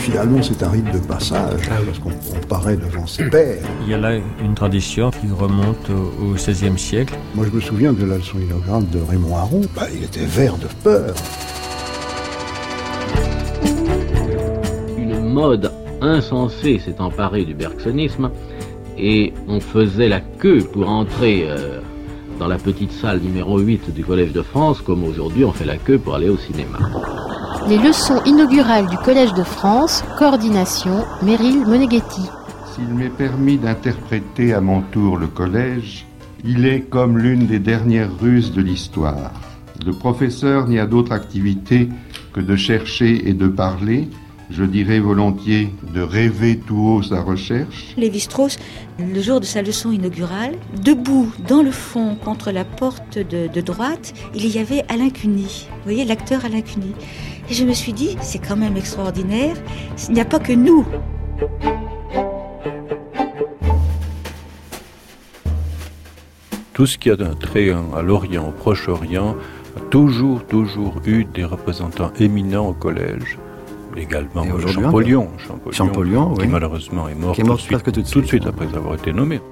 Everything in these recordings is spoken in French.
finalement, c'est un rite de passage, parce qu'on paraît devant ses pairs. Il y a là une tradition qui remonte au XVIe siècle. Moi, je me souviens de la leçon inaugurale de Raymond Aron. Il était vert de peur. Une mode insensée s'est emparée du bergsonisme et on faisait la queue pour entrer dans la petite salle numéro 8 du Collège de France, comme aujourd'hui on fait la queue pour aller au cinéma. Les leçons inaugurales du Collège de France, coordination, Meryl Moneghetti. S'il m'est permis d'interpréter à mon tour le collège, il est comme l'une des dernières ruses de l'histoire. Le professeur n'y a d'autre activité que de chercher et de parler, je dirais volontiers de rêver tout haut sa recherche. Lévi-Strauss, le jour de sa leçon inaugurale, debout dans le fond contre la porte de droite, il y avait Alain Cuny. Vous voyez, l'acteur Alain Cuny. Et je me suis dit, c'est quand même extraordinaire, il n'y a pas que nous. Tout ce qui a un trait à l'Orient, au Proche-Orient, a toujours eu des représentants éminents au collège. Également Champollion, qui malheureusement est mort, tout de suite après avoir été nommé.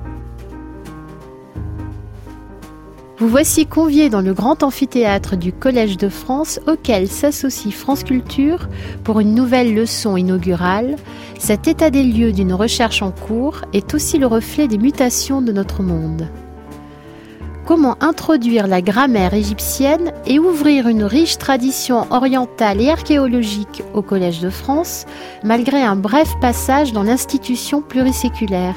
Vous voici conviés dans le grand amphithéâtre du Collège de France auquel s'associe France Culture pour une nouvelle leçon inaugurale. Cet état des lieux d'une recherche en cours est aussi le reflet des mutations de notre monde. Comment introduire la grammaire égyptienne et ouvrir une riche tradition orientale et archéologique au Collège de France, malgré un bref passage dans l'institution pluriséculaire.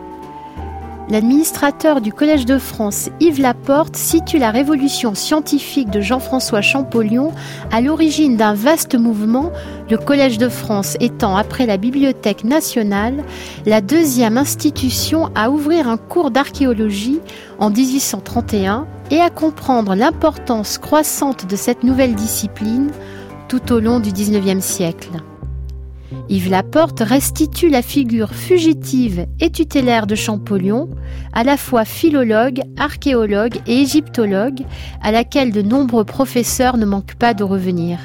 L'administrateur du Collège de France, Yves Laporte, situe la révolution scientifique de Jean-François Champollion à l'origine d'un vaste mouvement, le Collège de France étant, après la Bibliothèque nationale, la deuxième institution à ouvrir un cours d'archéologie en 1831 et à comprendre l'importance croissante de cette nouvelle discipline tout au long du XIXe siècle. Yves Laporte restitue la figure fugitive et tutélaire de Champollion, à la fois philologue, archéologue et égyptologue, à laquelle de nombreux professeurs ne manquent pas de revenir.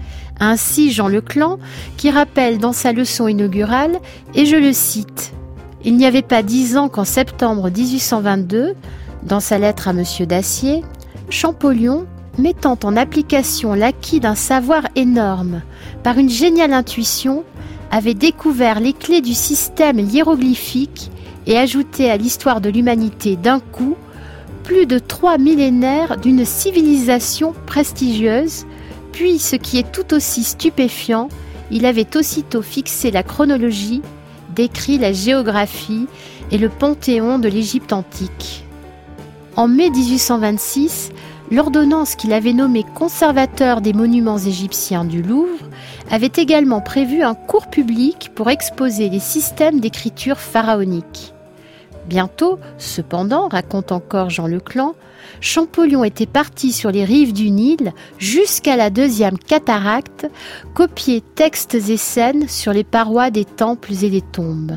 Ainsi Jean Leclan, qui rappelle dans sa leçon inaugurale, et je le cite, « Il n'y avait pas 10 ans qu'en septembre 1822, dans sa lettre à M. Dacier, Champollion, mettant en application l'acquis d'un savoir énorme, par une géniale intuition, avait découvert les clés du système hiéroglyphique et ajouté à l'histoire de l'humanité d'un coup plus de 3 millénaires d'une civilisation prestigieuse, puis, ce qui est tout aussi stupéfiant, il avait aussitôt fixé la chronologie, décrit la géographie et le panthéon de l'Égypte antique. En mai 1826, l'ordonnance qu'il avait nommée conservateur des monuments égyptiens du Louvre avait également prévu un cours public pour exposer les systèmes d'écriture pharaonique. Bientôt, cependant, raconte encore Jean Leclan, Champollion était parti sur les rives du Nil jusqu'à la 2e cataracte, copier textes et scènes sur les parois des temples et des tombes.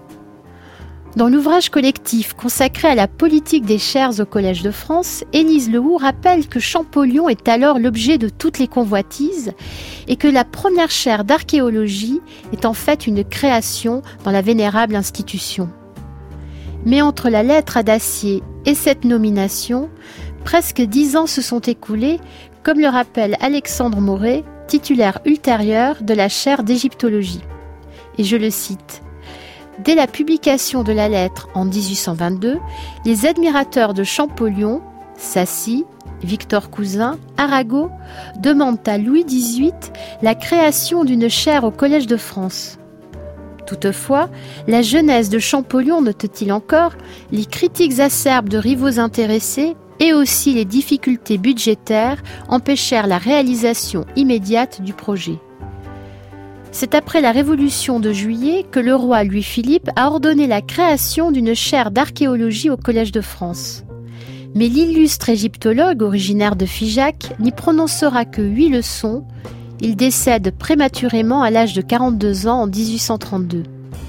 Dans l'ouvrage collectif consacré à la politique des chaires au Collège de France, Élise Lehoux rappelle que Champollion est alors l'objet de toutes les convoitises et que la première chaire d'archéologie est en fait une création dans la vénérable institution. Mais entre la lettre à Dacier et cette nomination, presque 10 ans se sont écoulés, comme le rappelle Alexandre Mauret, titulaire ultérieur de la chaire d'égyptologie. Et je le cite. Dès la publication de la lettre en 1822, les admirateurs de Champollion, Sassy, Victor Cousin, Arago, demandent à Louis XVIII la création d'une chaire au Collège de France. Toutefois, la jeunesse de Champollion, note-t-il encore, les critiques acerbes de rivaux intéressés et aussi les difficultés budgétaires empêchèrent la réalisation immédiate du projet. C'est après la Révolution de Juillet que le roi Louis-Philippe a ordonné la création d'une chaire d'archéologie au Collège de France. Mais l'illustre égyptologue originaire de Figeac n'y prononcera que 8 leçons. Il décède prématurément à l'âge de 42 ans en 1832.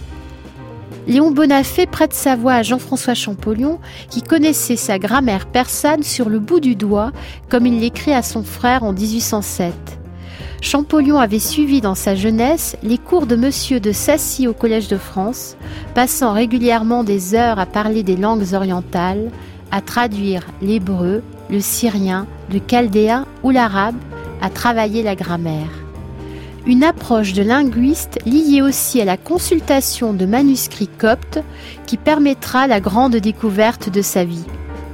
Léon Bonafé prête sa voix à Jean-François Champollion, qui connaissait sa grammaire persane sur le bout du doigt, comme il l'écrit à son frère en 1807. Champollion avait suivi dans sa jeunesse les cours de Monsieur de Sacy au Collège de France, passant régulièrement des heures à parler des langues orientales, à traduire l'hébreu, le syrien, le chaldéen ou l'arabe, à travailler la grammaire. Une approche de linguiste liée aussi à la consultation de manuscrits coptes qui permettra la grande découverte de sa vie.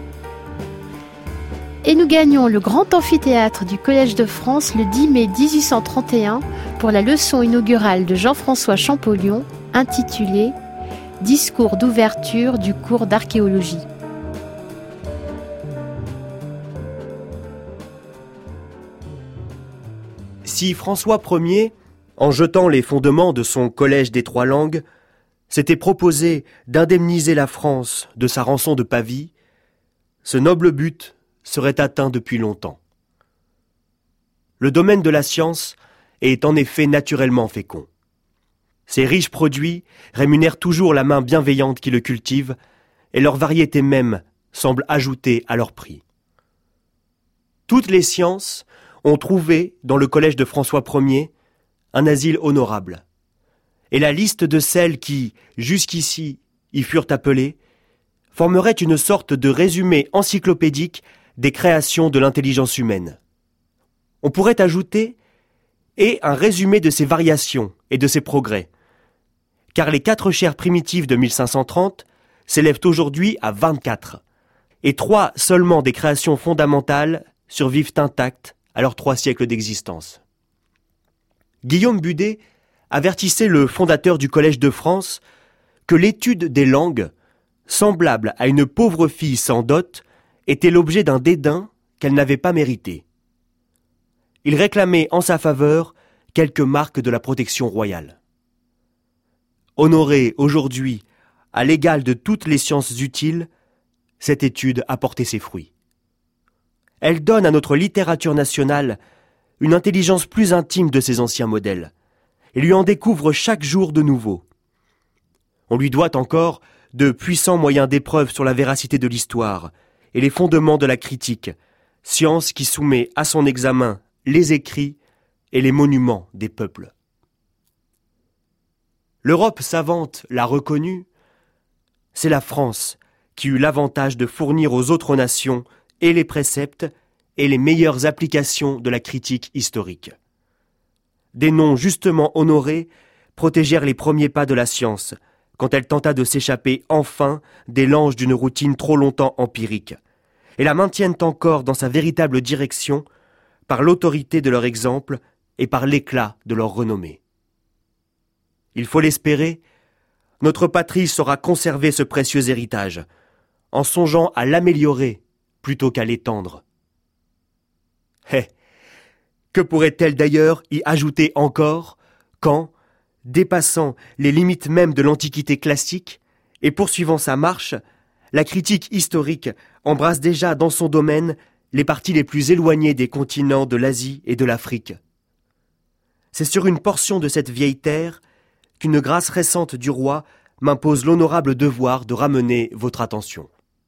Et nous gagnons le grand amphithéâtre du Collège de France le 10 mai 1831 pour la leçon inaugurale de Jean-François Champollion intitulée « Discours d'ouverture du cours d'archéologie ». Si François Ier, en jetant les fondements de son Collège des Trois Langues, s'était proposé d'indemniser la France de sa rançon de Pavie, ce noble but serait atteint depuis longtemps. Le domaine de la science est en effet naturellement fécond. Ses riches produits rémunèrent toujours la main bienveillante qui le cultive, et leur variété même semble ajouter à leur prix. Toutes les sciences ont trouvé dans le collège de François Ier un asile honorable. Et la liste de celles qui, jusqu'ici, y furent appelées, formerait une sorte de résumé encyclopédique des créations de l'intelligence humaine. On pourrait ajouter et un résumé de ses variations et de ses progrès, car les 4 chaires primitives de 1530 s'élèvent aujourd'hui à 24, et 3 seulement des créations fondamentales survivent intactes à leurs 3 siècles d'existence. Guillaume Budet avertissait le fondateur du Collège de France que l'étude des langues, semblable à une pauvre fille sans dot, était l'objet d'un dédain qu'elle n'avait pas mérité. Il réclamait en sa faveur quelques marques de la protection royale. Honorée aujourd'hui à l'égal de toutes les sciences utiles, cette étude a porté ses fruits. Elle donne à notre littérature nationale une intelligence plus intime de ses anciens modèles, et lui en découvre chaque jour de nouveaux. On lui doit encore de puissants moyens d'épreuve sur la véracité de l'histoire et les fondements de la critique, science qui soumet à son examen les écrits et les monuments des peuples. L'Europe savante l'a reconnu, c'est la France qui eut l'avantage de fournir aux autres nations et les préceptes et les meilleures applications de la critique historique. Des noms justement honorés protégèrent les premiers pas de la science, quand elle tenta de s'échapper enfin des langes d'une routine trop longtemps empirique, et la maintiennent encore dans sa véritable direction par l'autorité de leur exemple et par l'éclat de leur renommée. Il faut l'espérer, notre patrie saura conserver ce précieux héritage, en songeant à l'améliorer plutôt qu'à l'étendre. Que pourrait-elle d'ailleurs y ajouter encore quand, dépassant les limites même de l'Antiquité classique et poursuivant sa marche, la critique historique embrasse déjà dans son domaine les parties les plus éloignées des continents de l'Asie et de l'Afrique. C'est sur une portion de cette vieille terre qu'une grâce récente du roi m'impose l'honorable devoir de ramener votre attention.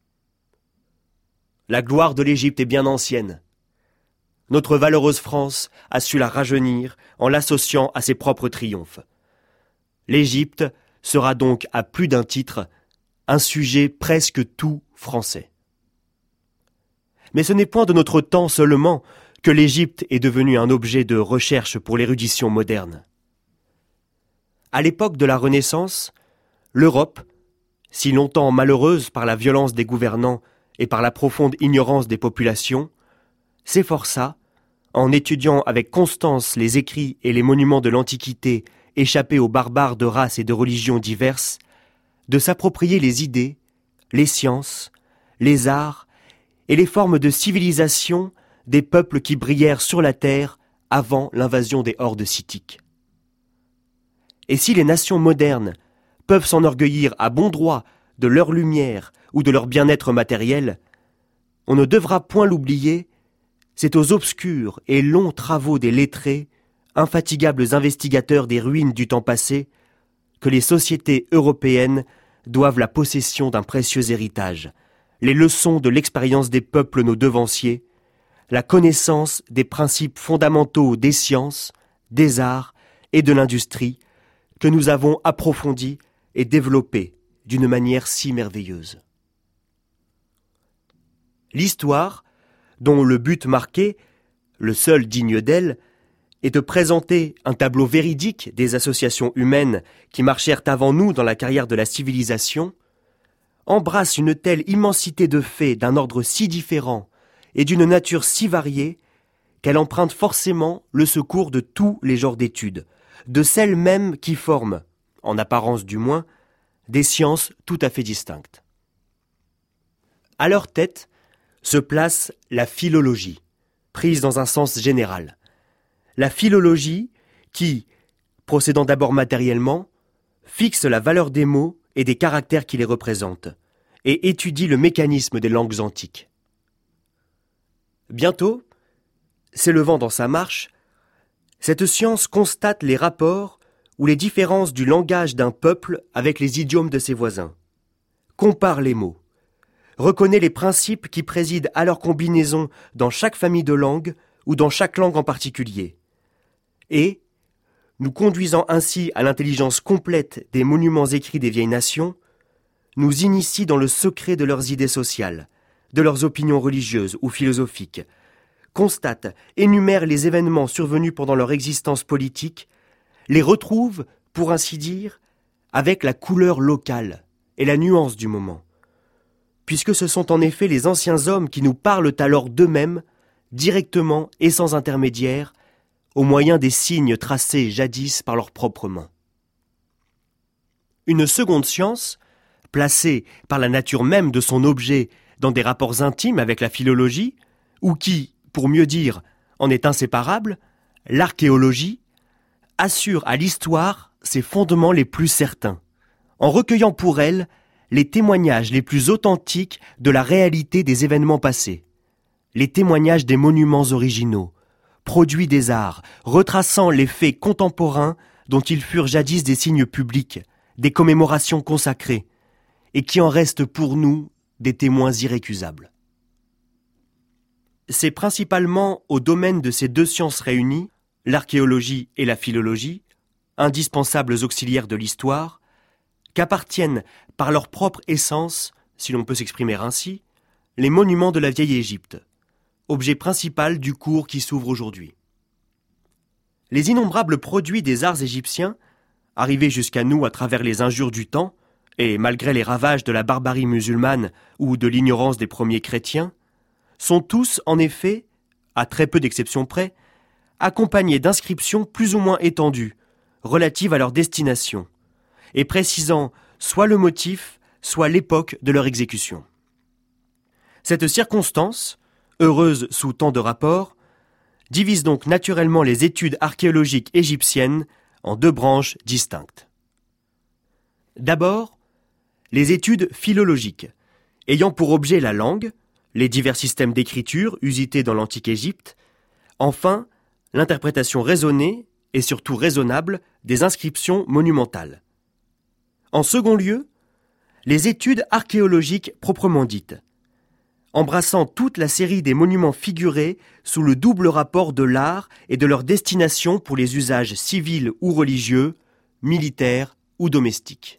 La gloire de l'Égypte est bien ancienne. Notre valeureuse France a su la rajeunir en l'associant à ses propres triomphes. L'Égypte sera donc à plus d'un titre un sujet presque tout français. Mais ce n'est point de notre temps seulement que l'Égypte est devenue un objet de recherche pour l'érudition moderne. À l'époque de la Renaissance, l'Europe, si longtemps malheureuse par la violence des gouvernants et par la profonde ignorance des populations, s'efforça, en étudiant avec constance les écrits et les monuments de l'Antiquité échappés aux barbares de races et de religions diverses, de s'approprier les idées, les sciences, les arts et les formes de civilisation des peuples qui brillèrent sur la terre avant l'invasion des hordes scythiques. Et si les nations modernes peuvent s'enorgueillir à bon droit de leur lumière ou de leur bien-être matériel, on ne devra point l'oublier, c'est aux obscurs et longs travaux des lettrés, infatigables investigateurs des ruines du temps passé, que les sociétés européennes doivent la possession d'un précieux héritage, les leçons de l'expérience des peuples nos devanciers, la connaissance des principes fondamentaux des sciences, des arts et de l'industrie que nous avons approfondis et développés d'une manière si merveilleuse. L'histoire, dont le but marqué, le seul digne d'elle, est de présenter un tableau véridique des associations humaines qui marchèrent avant nous dans la carrière de la civilisation, embrasse une telle immensité de faits d'un ordre si différent et d'une nature si variée qu'elle emprunte forcément le secours de tous les genres d'études, de celles mêmes qui forment, en apparence du moins, des sciences tout à fait distinctes. À leur tête se place la philologie, prise dans un sens général. La philologie qui, procédant d'abord matériellement, fixe la valeur des mots et des caractères qui les représentent, et étudie le mécanisme des langues antiques. Bientôt, s'élevant dans sa marche, cette science constate les rapports ou les différences du langage d'un peuple avec les idiomes de ses voisins, compare les mots, reconnaît les principes qui président à leur combinaison dans chaque famille de langues ou dans chaque langue en particulier, et, nous conduisant ainsi à l'intelligence complète des monuments écrits des vieilles nations, nous initie dans le secret de leurs idées sociales, de leurs opinions religieuses ou philosophiques, constate, énumère les événements survenus pendant leur existence politique, les retrouve, pour ainsi dire, avec la couleur locale et la nuance du moment, puisque ce sont en effet les anciens hommes qui nous parlent alors d'eux-mêmes, directement et sans intermédiaire, au moyen des signes tracés jadis par leurs propres mains. Une seconde science, placée par la nature même de son objet dans des rapports intimes avec la philologie, ou qui, pour mieux dire, en est inséparable, l'archéologie, assure à l'histoire ses fondements les plus certains, en recueillant pour elle les témoignages les plus authentiques de la réalité des événements passés, les témoignages des monuments originaux, produits des arts, retraçant les faits contemporains dont ils furent jadis des signes publics, des commémorations consacrées, et qui en restent pour nous des témoins irrécusables. C'est principalement au domaine de ces deux sciences réunies, l'archéologie et la philologie, indispensables auxiliaires de l'histoire, qu'appartiennent par leur propre essence, si l'on peut s'exprimer ainsi, les monuments de la vieille Égypte, objet principal du cours qui s'ouvre aujourd'hui. Les innombrables produits des arts égyptiens, arrivés jusqu'à nous à travers les injures du temps, et malgré les ravages de la barbarie musulmane ou de l'ignorance des premiers chrétiens, sont tous, en effet, à très peu d'exceptions près, accompagnés d'inscriptions plus ou moins étendues, relatives à leur destination, et précisant soit le motif, soit l'époque de leur exécution. Cette circonstance, heureuse sous tant de rapports, divise donc naturellement les études archéologiques égyptiennes en deux branches distinctes. D'abord, les études philologiques, ayant pour objet la langue, les divers systèmes d'écriture usités dans l'antique Égypte, enfin, l'interprétation raisonnée et surtout raisonnable des inscriptions monumentales. En second lieu, les études archéologiques proprement dites, embrassant toute la série des monuments figurés sous le double rapport de l'art et de leur destination pour les usages civils ou religieux, militaires ou domestiques.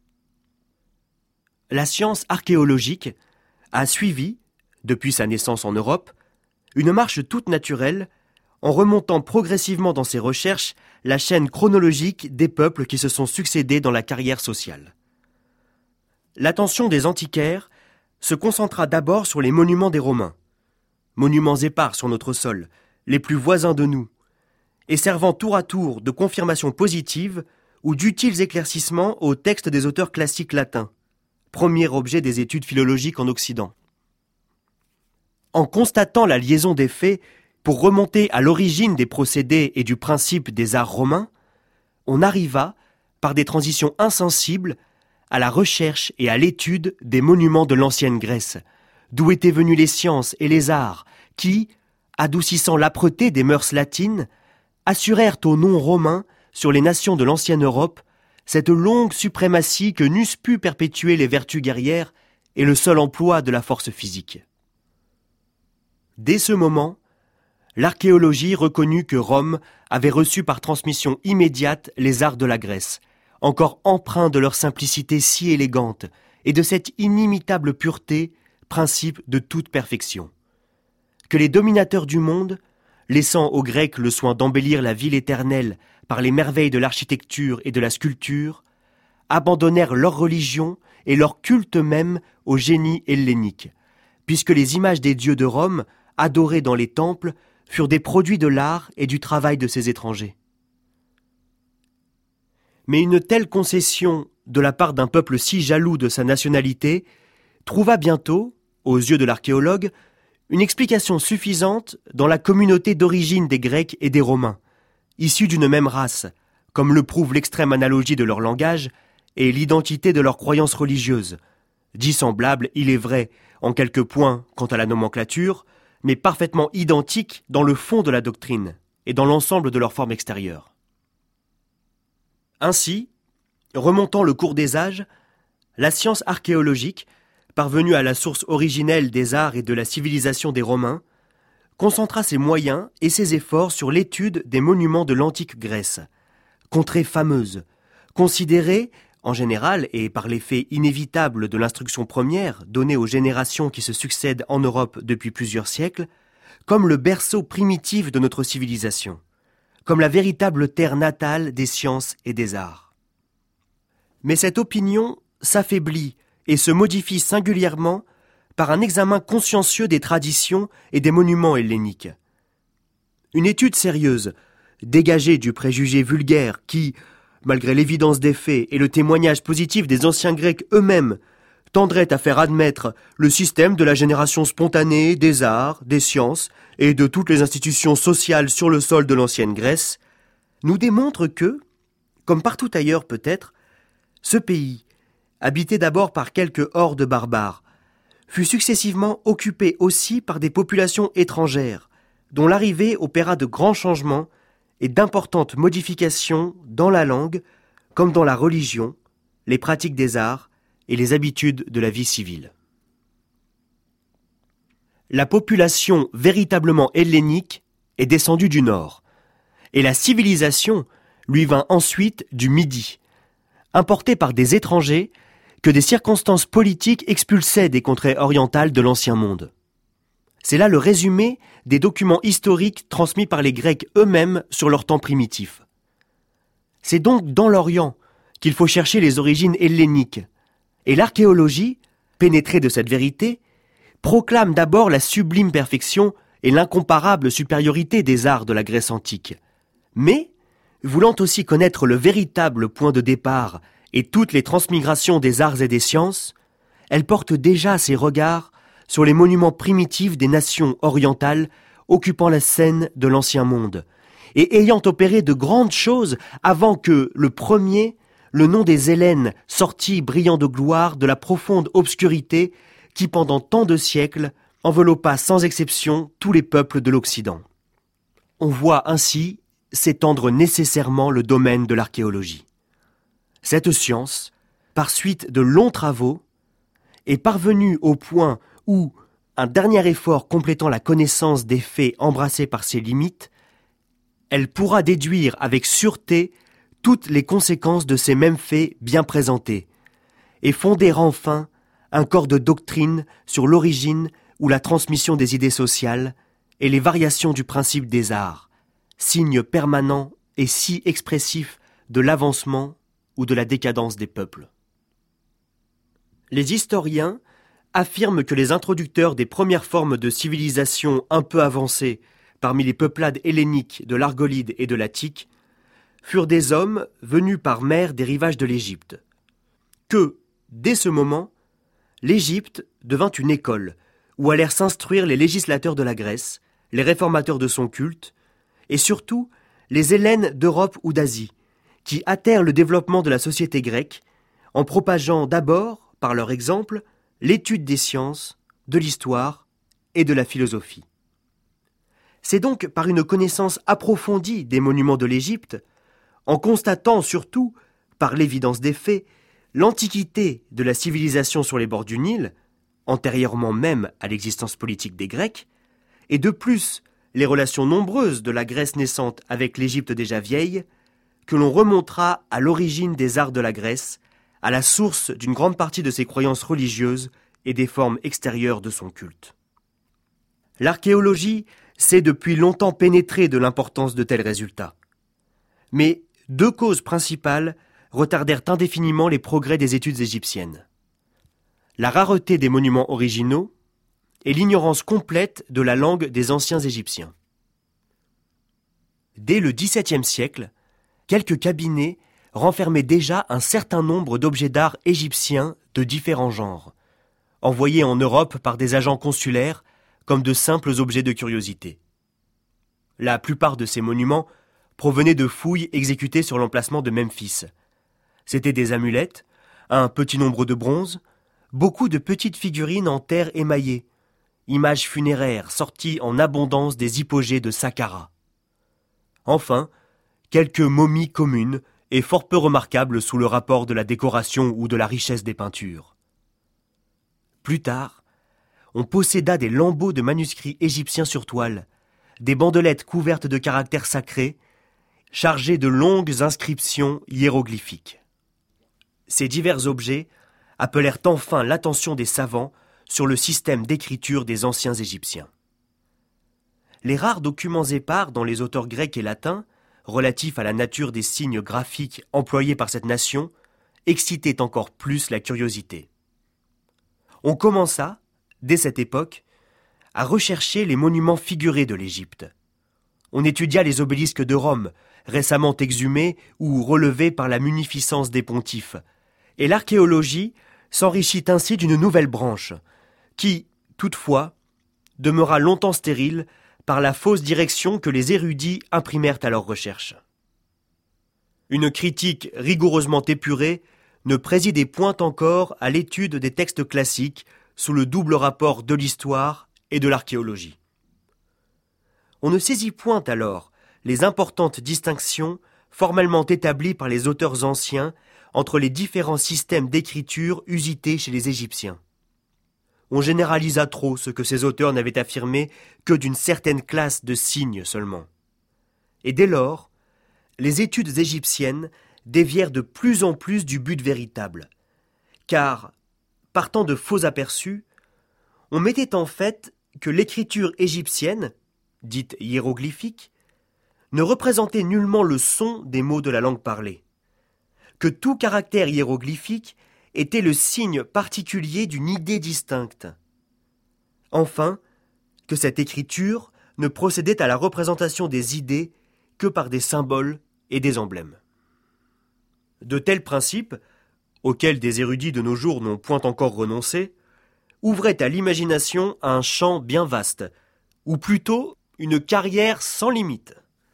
La science archéologique a suivi, depuis sa naissance en Europe, une marche toute naturelle en remontant progressivement dans ses recherches la chaîne chronologique des peuples qui se sont succédés dans la carrière sociale. L'attention des antiquaires se concentra d'abord sur les monuments des Romains, monuments épars sur notre sol, les plus voisins de nous, et servant tour à tour de confirmation positive ou d'utiles éclaircissements aux textes des auteurs classiques latins, premier objet des études philologiques en Occident. En constatant la liaison des faits pour remonter à l'origine des procédés et du principe des arts romains, on arriva, par des transitions insensibles, à la recherche et à l'étude des monuments de l'ancienne Grèce, d'où étaient venus les sciences et les arts qui, adoucissant l'âpreté des mœurs latines, assurèrent aux non-romains sur les nations de l'ancienne Europe cette longue suprématie que n'eussent pu perpétuer les vertus guerrières et le seul emploi de la force physique. Dès ce moment, l'archéologie reconnut que Rome avait reçu par transmission immédiate les arts de la Grèce, encore empreints de leur simplicité si élégante et de cette inimitable pureté, principe de toute perfection. Que les dominateurs du monde, laissant aux Grecs le soin d'embellir la ville éternelle par les merveilles de l'architecture et de la sculpture, abandonnèrent leur religion et leur culte même au génie hellénique, puisque les images des dieux de Rome, adorées dans les temples, furent des produits de l'art et du travail de ces étrangers. Mais une telle concession de la part d'un peuple si jaloux de sa nationalité trouva bientôt, aux yeux de l'archéologue, une explication suffisante dans la communauté d'origine des Grecs et des Romains, issus d'une même race, comme le prouve l'extrême analogie de leur langage et l'identité de leurs croyances religieuses, dissemblables, il est vrai, en quelques points quant à la nomenclature, mais parfaitement identiques dans le fond de la doctrine et dans l'ensemble de leur forme extérieure. Ainsi, remontant le cours des âges, la science archéologique, parvenue à la source originelle des arts et de la civilisation des Romains, concentra ses moyens et ses efforts sur l'étude des monuments de l'antique Grèce, contrée fameuse, considérée, en général et par l'effet inévitable de l'instruction première donnée aux générations qui se succèdent en Europe depuis plusieurs siècles, comme le berceau primitif de notre civilisation, comme la véritable terre natale des sciences et des arts. Mais cette opinion s'affaiblit et se modifie singulièrement par un examen consciencieux des traditions et des monuments helléniques. Une étude sérieuse, dégagée du préjugé vulgaire qui, malgré l'évidence des faits et le témoignage positif des anciens Grecs eux-mêmes, tendrait à faire admettre le système de la génération spontanée des arts, des sciences et de toutes les institutions sociales sur le sol de l'ancienne Grèce, nous démontre que, comme partout ailleurs peut-être, ce pays, habité d'abord par quelques hordes barbares, fut successivement occupé aussi par des populations étrangères, dont l'arrivée opéra de grands changements et d'importantes modifications dans la langue, comme dans la religion, les pratiques des arts et les habitudes de la vie civile. La population véritablement hellénique est descendue du nord, et la civilisation lui vint ensuite du midi, importée par des étrangers que des circonstances politiques expulsaient des contrées orientales de l'ancien monde. C'est là le résumé des documents historiques transmis par les Grecs eux-mêmes sur leur temps primitif. C'est donc dans l'Orient qu'il faut chercher les origines helléniques, et l'archéologie, pénétrée de cette vérité, proclame d'abord la sublime perfection et l'incomparable supériorité des arts de la Grèce antique. Mais, voulant aussi connaître le véritable point de départ et toutes les transmigrations des arts et des sciences, elle porte déjà ses regards sur les monuments primitifs des nations orientales occupant la scène de l'ancien monde, et ayant opéré de grandes choses avant que, le premier, le nom des Hellènes sortit brillant de gloire de la profonde obscurité qui, pendant tant de siècles, enveloppa sans exception tous les peuples de l'Occident. On voit ainsi s'étendre nécessairement le domaine de l'archéologie. Cette science, par suite de longs travaux, est parvenue au point où, un dernier effort complétant la connaissance des faits embrassés par ses limites, elle pourra déduire avec sûreté toutes les conséquences de ces mêmes faits bien présentés, et fonder enfin un corps de doctrine sur l'origine ou la transmission des idées sociales et les variations du principe des arts, signe permanent et si expressif de l'avancement ou de la décadence des peuples. Les historiens affirment que les introducteurs des premières formes de civilisation un peu avancées parmi les peuplades helléniques de l'Argolide et de l'Attique furent des hommes venus par mer des rivages de l'Égypte. Que, dès ce moment, l'Égypte devint une école où allèrent s'instruire les législateurs de la Grèce, les réformateurs de son culte, et surtout les Hellènes d'Europe ou d'Asie, qui hâtèrent le développement de la société grecque en propageant d'abord, par leur exemple, l'étude des sciences, de l'histoire et de la philosophie. C'est donc par une connaissance approfondie des monuments de l'Égypte, en constatant surtout, par l'évidence des faits, l'antiquité de la civilisation sur les bords du Nil, antérieurement même à l'existence politique des Grecs, et de plus les relations nombreuses de la Grèce naissante avec l'Égypte déjà vieille, que l'on remontera à l'origine des arts de la Grèce, à la source d'une grande partie de ses croyances religieuses et des formes extérieures de son culte. L'archéologie s'est depuis longtemps pénétrée de l'importance de tels résultats. Mais 2 causes principales retardèrent indéfiniment les progrès des études égyptiennes. La rareté des monuments originaux et l'ignorance complète de la langue des anciens Égyptiens. Dès le XVIIe siècle, quelques cabinets renfermaient déjà un certain nombre d'objets d'art égyptiens de différents genres, envoyés en Europe par des agents consulaires comme de simples objets de curiosité. La plupart de ces monuments provenaient de fouilles exécutées sur l'emplacement de Memphis. C'étaient des amulettes, un petit nombre de bronzes, beaucoup de petites figurines en terre émaillée, images funéraires sorties en abondance des hypogées de Saqqara. Enfin, quelques momies communes et fort peu remarquables sous le rapport de la décoration ou de la richesse des peintures. Plus tard, on posséda des lambeaux de manuscrits égyptiens sur toile, des bandelettes couvertes de caractères sacrés, chargées de longues inscriptions hiéroglyphiques. Ces divers objets appelèrent enfin l'attention des savants sur le système d'écriture des anciens Égyptiens. Les rares documents épars dans les auteurs grecs et latins, relatifs à la nature des signes graphiques employés par cette nation, excitaient encore plus la curiosité. On commença, dès cette époque, à rechercher les monuments figurés de l'Égypte. On étudia les obélisques de Rome, récemment exhumés ou relevés par la munificence des pontifes, et l'archéologie s'enrichit ainsi d'une nouvelle branche, qui, toutefois, demeura longtemps stérile par la fausse direction que les érudits imprimèrent à leurs recherches. Une critique rigoureusement épurée ne présidait point encore à l'étude des textes classiques sous le double rapport de l'histoire et de l'archéologie. On ne saisit point alors les importantes distinctions formellement établies par les auteurs anciens entre les différents systèmes d'écriture usités chez les Égyptiens. On généralisa trop ce que ces auteurs n'avaient affirmé que d'une certaine classe de signes seulement. Et dès lors, les études égyptiennes dévièrent de plus en plus du but véritable, car, partant de faux aperçus, on mettait en fait que l'écriture égyptienne, dite hiéroglyphique, ne représentait nullement le son des mots de la langue parlée, que tout caractère hiéroglyphique était le signe particulier d'une idée distincte. Enfin, que cette écriture ne procédait à la représentation des idées que par des symboles et des emblèmes. De tels principes, auxquels des érudits de nos jours n'ont point encore renoncé, ouvraient à l'imagination un champ bien vaste, ou plutôt une carrière sans limite.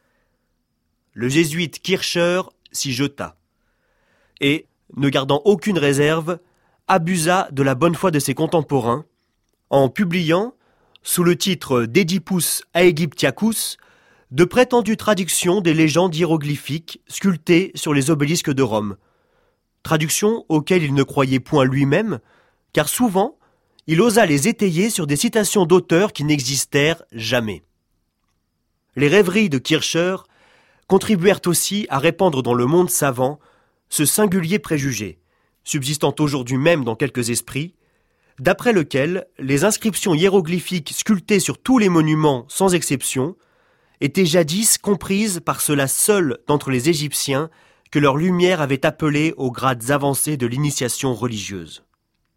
Le jésuite Kircher s'y jeta, et, ne gardant aucune réserve, abusa de la bonne foi de ses contemporains, en publiant, sous le titre d'Oedipus Aegyptiacus, de prétendues traductions des légendes hiéroglyphiques sculptées sur les obélisques de Rome, traductions auxquelles il ne croyait point lui-même, car souvent il osa les étayer sur des citations d'auteurs qui n'existèrent jamais. Les rêveries de Kircher contribuèrent aussi à répandre dans le monde savant ce singulier préjugé, subsistant aujourd'hui même dans quelques esprits, d'après lequel les inscriptions hiéroglyphiques sculptées sur tous les monuments, sans exception, étaient jadis comprises par ceux-là seuls d'entre les Égyptiens que leur lumière avait appelés aux grades avancés de l'initiation religieuse.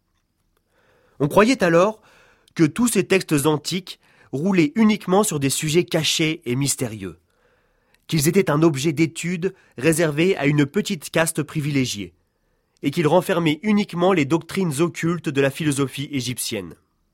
On croyait alors que tous ces textes antiques roulaient uniquement sur des sujets cachés et mystérieux, qu'ils étaient un objet d'étude réservé à une petite caste privilégiée, et qu'ils renfermaient uniquement les doctrines occultes de la philosophie égyptienne.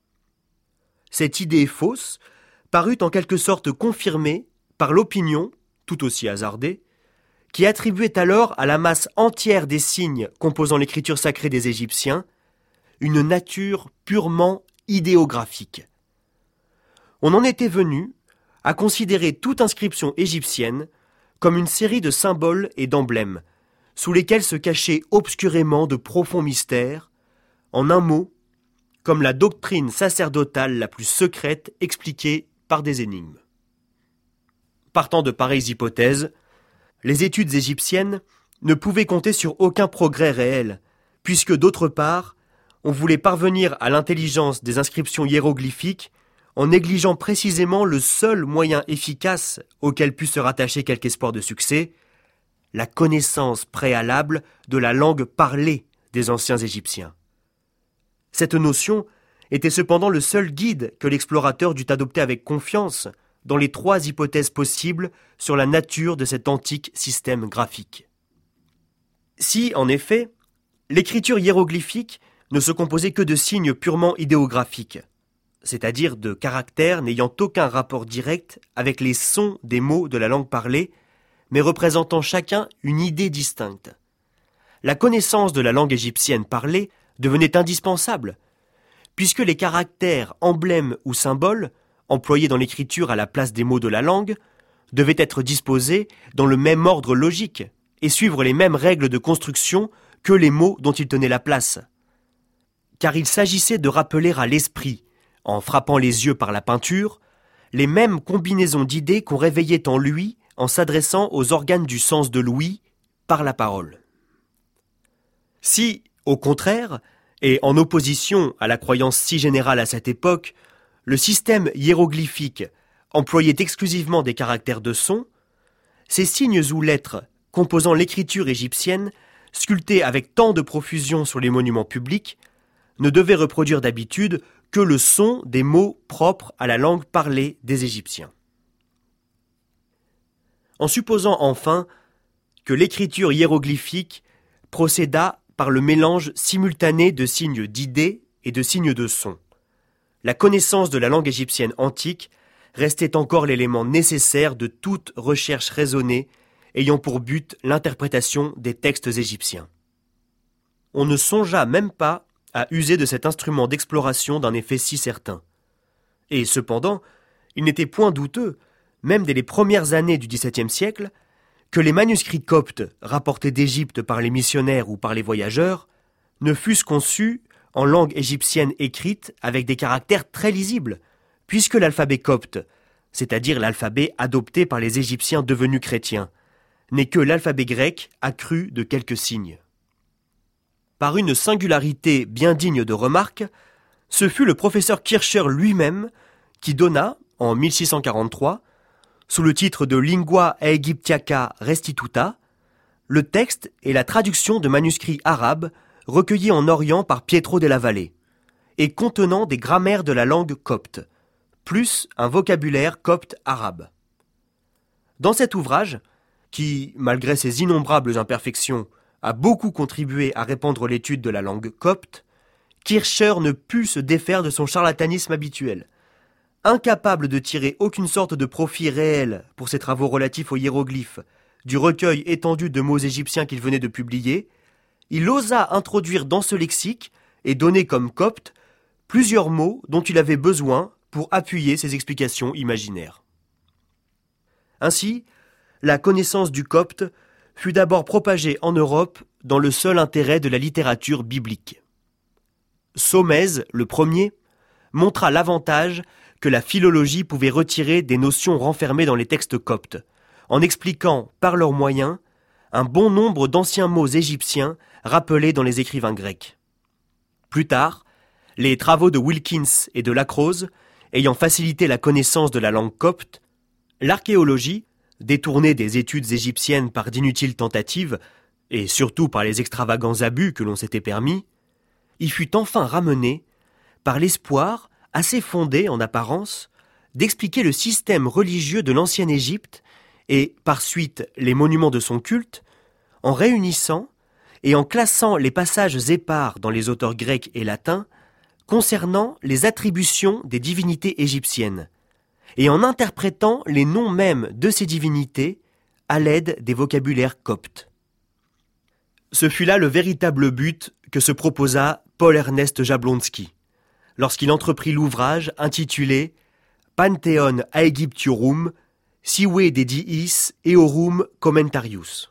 Cette idée fausse parut en quelque sorte confirmée par l'opinion, tout aussi hasardée, qui attribuait alors à la masse entière des signes composant l'écriture sacrée des Égyptiens une nature purement idéographique. On en était venu à considérer toute inscription égyptienne comme une série de symboles et d'emblèmes, sous lesquels se cachaient obscurément de profonds mystères, en un mot, comme la doctrine sacerdotale la plus secrète expliquée par des énigmes. Partant de pareilles hypothèses, les études égyptiennes ne pouvaient compter sur aucun progrès réel, puisque d'autre part, on voulait parvenir à l'intelligence des inscriptions hiéroglyphiques en négligeant précisément le seul moyen efficace auquel put se rattacher quelque espoir de succès, la connaissance préalable de la langue parlée des anciens Égyptiens. Cette notion était cependant le seul guide que l'explorateur dut adopter avec confiance dans les 3 hypothèses possibles sur la nature de cet antique système graphique. Si, en effet, l'écriture hiéroglyphique ne se composait que de signes purement idéographiques, c'est-à-dire de caractères n'ayant aucun rapport direct avec les sons des mots de la langue parlée, mais représentant chacun une idée distincte. La connaissance de la langue égyptienne parlée devenait indispensable, puisque les caractères, emblèmes ou symboles, employés dans l'écriture à la place des mots de la langue, devaient être disposés dans le même ordre logique et suivre les mêmes règles de construction que les mots dont ils tenaient la place. Car il s'agissait de rappeler à l'esprit, en frappant les yeux par la peinture, les mêmes combinaisons d'idées qu'on réveillait en lui en s'adressant aux organes du sens de l'ouïe par la parole. Si, au contraire, et en opposition à la croyance si générale à cette époque, le système hiéroglyphique employait exclusivement des caractères de son, ces signes ou lettres composant l'écriture égyptienne, sculptée avec tant de profusion sur les monuments publics, ne devaient reproduire d'habitude que le son des mots propres à la langue parlée des Égyptiens. En supposant enfin que l'écriture hiéroglyphique procéda par le mélange simultané de signes d'idées et de signes de sons, la connaissance de la langue égyptienne antique restait encore l'élément nécessaire de toute recherche raisonnée ayant pour but l'interprétation des textes égyptiens. On ne songea même pas à user de cet instrument d'exploration d'un effet si certain. Et cependant, il n'était point douteux, même dès les premières années du XVIIe siècle, que les manuscrits coptes rapportés d'Égypte par les missionnaires ou par les voyageurs ne fussent conçus en langue égyptienne écrite avec des caractères très lisibles, puisque l'alphabet copte, c'est-à-dire l'alphabet adopté par les Égyptiens devenus chrétiens, n'est que l'alphabet grec accru de quelques signes. Par une singularité bien digne de remarque, ce fut le professeur Kircher lui-même qui donna, en 1643, sous le titre de Lingua Aegyptiaca Restituta, le texte et la traduction de manuscrits arabes recueillis en Orient par Pietro della Valle, et contenant des grammaires de la langue copte, plus un vocabulaire copte arabe. Dans cet ouvrage, qui, malgré ses innombrables imperfections, a beaucoup contribué à répandre l'étude de la langue copte, Kircher ne put se défaire de son charlatanisme habituel. Incapable de tirer aucune sorte de profit réel pour ses travaux relatifs aux hiéroglyphes, du recueil étendu de mots égyptiens qu'il venait de publier, il osa introduire dans ce lexique et donner comme copte plusieurs mots dont il avait besoin pour appuyer ses explications imaginaires. Ainsi, la connaissance du copte fut d'abord propagée en Europe dans le seul intérêt de la littérature biblique. Saumaise, le premier, montra l'avantage que la philologie pouvait retirer des notions renfermées dans les textes coptes, en expliquant, par leurs moyens, un bon nombre d'anciens mots égyptiens rappelés dans les écrivains grecs. Plus tard, les travaux de Wilkins et de Lacrose ayant facilité la connaissance de la langue copte, l'archéologie, détournée des études égyptiennes par d'inutiles tentatives, et surtout par les extravagants abus que l'on s'était permis, y fut enfin ramenée par l'espoir, assez fondé en apparence, d'expliquer le système religieux de l'ancienne Égypte et, par suite, les monuments de son culte, en réunissant et en classant les passages épars dans les auteurs grecs et latins concernant les attributions des divinités égyptiennes, et en interprétant les noms mêmes de ces divinités à l'aide des vocabulaires coptes. Ce fut là le véritable but que se proposa Paul-Ernest Jablonski, lorsqu'il entreprit l'ouvrage intitulé Pantheon Aegyptiorum, sive de diis eorum commentarius.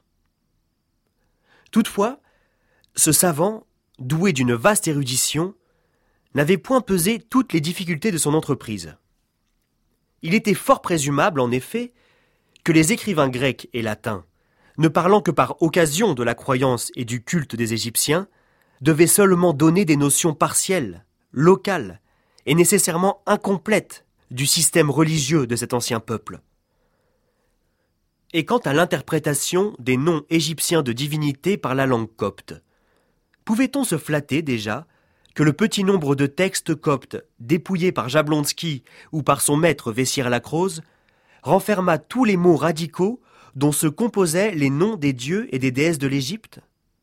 Toutefois, ce savant, doué d'une vaste érudition, n'avait point pesé toutes les difficultés de son entreprise. Il était fort présumable, en effet, que les écrivains grecs et latins, ne parlant que par occasion de la croyance et du culte des Égyptiens, devaient seulement donner des notions partielles, locales et nécessairement incomplètes du système religieux de cet ancien peuple. Et quant à l'interprétation des noms égyptiens de divinités par la langue copte, pouvait-on se flatter déjà que le petit nombre de textes coptes dépouillés par Jablonski ou par son maître Vessire-Lacroze renferma tous les mots radicaux dont se composaient les noms des dieux et des déesses de l'Égypte?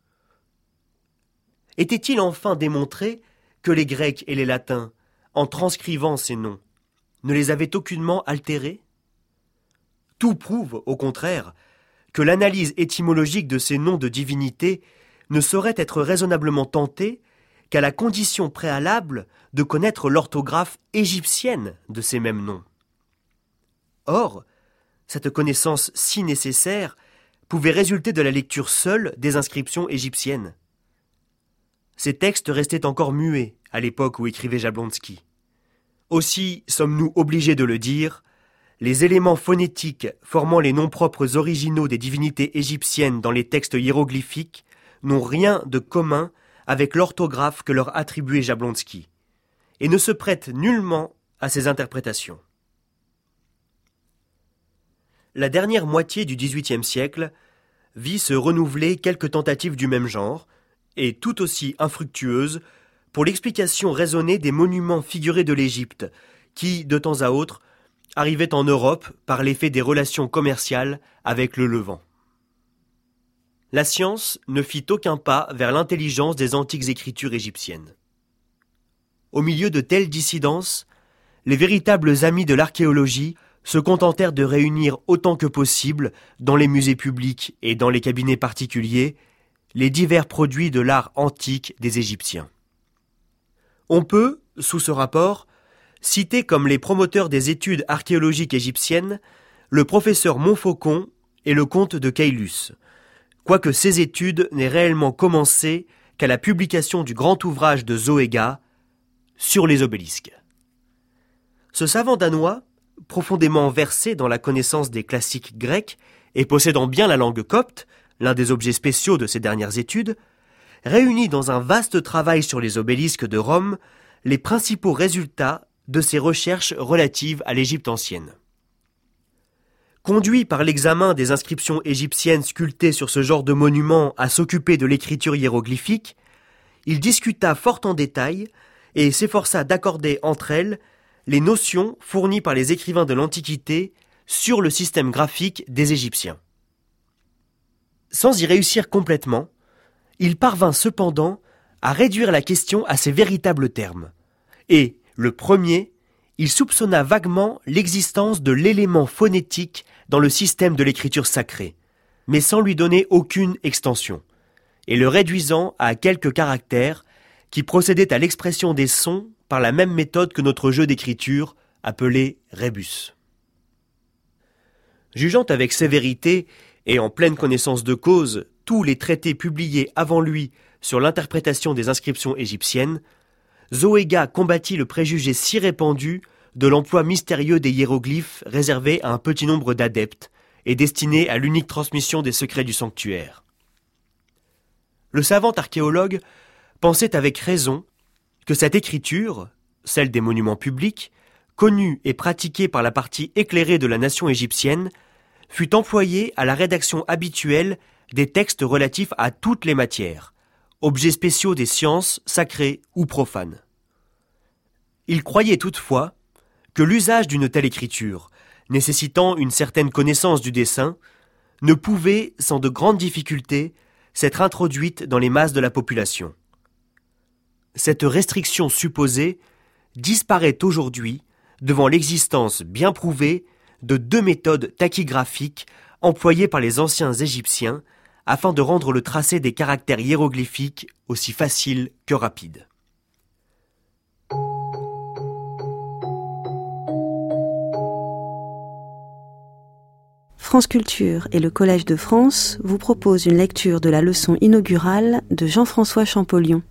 Était-il enfin démontré que les Grecs et les Latins, en transcrivant ces noms, ne les avaient aucunement altérés? Tout prouve, au contraire, que l'analyse étymologique de ces noms de divinités ne saurait être raisonnablement tentée qu'à la condition préalable de connaître l'orthographe égyptienne de ces mêmes noms. Or, cette connaissance si nécessaire pouvait résulter de la lecture seule des inscriptions égyptiennes. Ces textes restaient encore muets à l'époque où écrivait Jablonski. Aussi sommes-nous obligés de le dire, les éléments phonétiques formant les noms propres originaux des divinités égyptiennes dans les textes hiéroglyphiques n'ont rien de commun avec l'orthographe que leur attribuait Jablonski, et ne se prêtent nullement à ces interprétations. La dernière moitié du XVIIIe siècle vit se renouveler quelques tentatives du même genre, et tout aussi infructueuses, pour l'explication raisonnée des monuments figurés de l'Égypte, qui, de temps à autre, arrivaient en Europe par l'effet des relations commerciales avec le Levant. La science ne fit aucun pas vers l'intelligence des antiques écritures égyptiennes. Au milieu de telles dissidences, les véritables amis de l'archéologie se contentèrent de réunir autant que possible, dans les musées publics et dans les cabinets particuliers, les divers produits de l'art antique des Égyptiens. On peut, sous ce rapport, citer comme les promoteurs des études archéologiques égyptiennes le professeur Montfaucon et le comte de Caylus, quoique ces études n'aient réellement commencé qu'à la publication du grand ouvrage de Zoëga sur les obélisques. Ce savant danois, profondément versé dans la connaissance des classiques grecs et possédant bien la langue copte, l'un des objets spéciaux de ses dernières études, réunit dans un vaste travail sur les obélisques de Rome les principaux résultats de ses recherches relatives à l'Égypte ancienne. Conduit par l'examen des inscriptions égyptiennes sculptées sur ce genre de monuments à s'occuper de l'écriture hiéroglyphique, il discuta fort en détail et s'efforça d'accorder entre elles les notions fournies par les écrivains de l'Antiquité sur le système graphique des Égyptiens. Sans y réussir complètement, il parvint cependant à réduire la question à ses véritables termes. Et, le premier, il soupçonna vaguement l'existence de l'élément phonétique dans le système de l'écriture sacrée, mais sans lui donner aucune extension, et le réduisant à quelques caractères qui procédaient à l'expression des sons par la même méthode que notre jeu d'écriture, appelé rébus. Jugeant avec sévérité et en pleine connaissance de cause tous les traités publiés avant lui sur l'interprétation des inscriptions égyptiennes, Zoëga combattit le préjugé si répandu de l'emploi mystérieux des hiéroglyphes réservés à un petit nombre d'adeptes et destinés à l'unique transmission des secrets du sanctuaire. Le savant archéologue pensait avec raison que cette écriture, celle des monuments publics, connue et pratiquée par la partie éclairée de la nation égyptienne, fut employée à la rédaction habituelle des textes relatifs à toutes les matières, objets spéciaux des sciences, sacrées ou profanes. Il croyait toutefois que l'usage d'une telle écriture, nécessitant une certaine connaissance du dessin, ne pouvait, sans de grandes difficultés, s'être introduite dans les masses de la population. Cette restriction supposée disparaît aujourd'hui devant l'existence bien prouvée de deux méthodes tachygraphiques employées par les anciens Égyptiens afin de rendre le tracé des caractères hiéroglyphiques aussi facile que rapide. France Culture et le Collège de France vous proposent une lecture de la leçon inaugurale de Jean-François Champollion.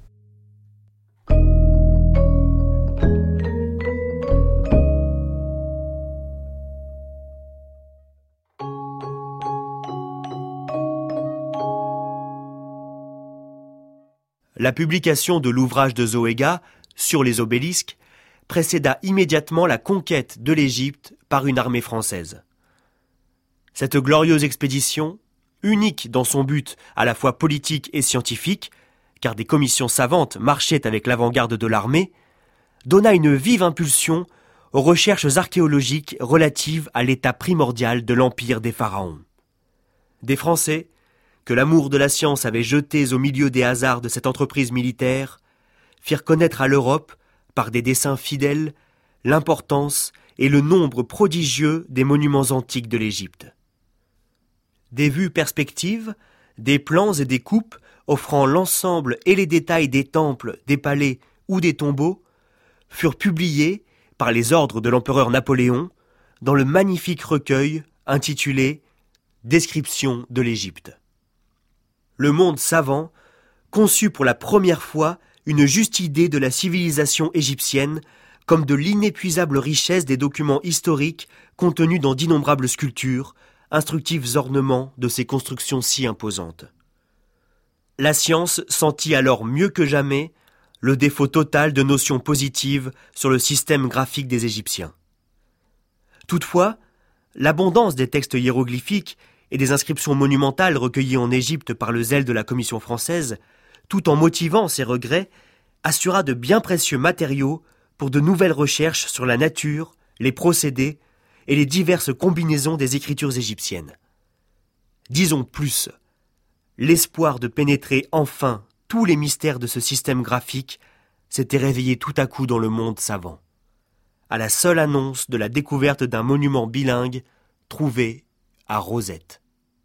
la publication de l'ouvrage de Zoéga sur les obélisques précéda immédiatement la conquête de l'Égypte par une armée française. Cette glorieuse expédition, unique dans son but à la fois politique et scientifique, car des commissions savantes marchaient avec l'avant-garde de l'armée, donna une vive impulsion aux recherches archéologiques relatives à l'état primordial de l'empire des pharaons. Des Français, que l'amour de la science avait jetés au milieu des hasards de cette entreprise militaire, firent connaître à l'Europe, par des dessins fidèles, l'importance et le nombre prodigieux des monuments antiques de l'Égypte. Des vues perspectives, des plans et des coupes offrant l'ensemble et les détails des temples, des palais ou des tombeaux furent publiés par les ordres de l'empereur Napoléon dans le magnifique recueil intitulé « Description de l'Égypte ». Le monde savant conçut pour la première fois une juste idée de la civilisation égyptienne comme de l'inépuisable richesse des documents historiques contenus dans d'innombrables sculptures, instructifs ornements de ces constructions si imposantes. La science sentit alors mieux que jamais le défaut total de notions positives sur le système graphique des Égyptiens. Toutefois, l'abondance des textes hiéroglyphiques et des inscriptions monumentales recueillies en Égypte par le zèle de la Commission française, tout en motivant ses regrets, assura de bien précieux matériaux pour de nouvelles recherches sur la nature, les procédés et les diverses combinaisons des écritures égyptiennes. Disons plus, l'espoir de pénétrer enfin tous les mystères de ce système graphique s'était réveillé tout à coup dans le monde savant, à la seule annonce de la découverte d'un monument bilingue trouvé à Rosette.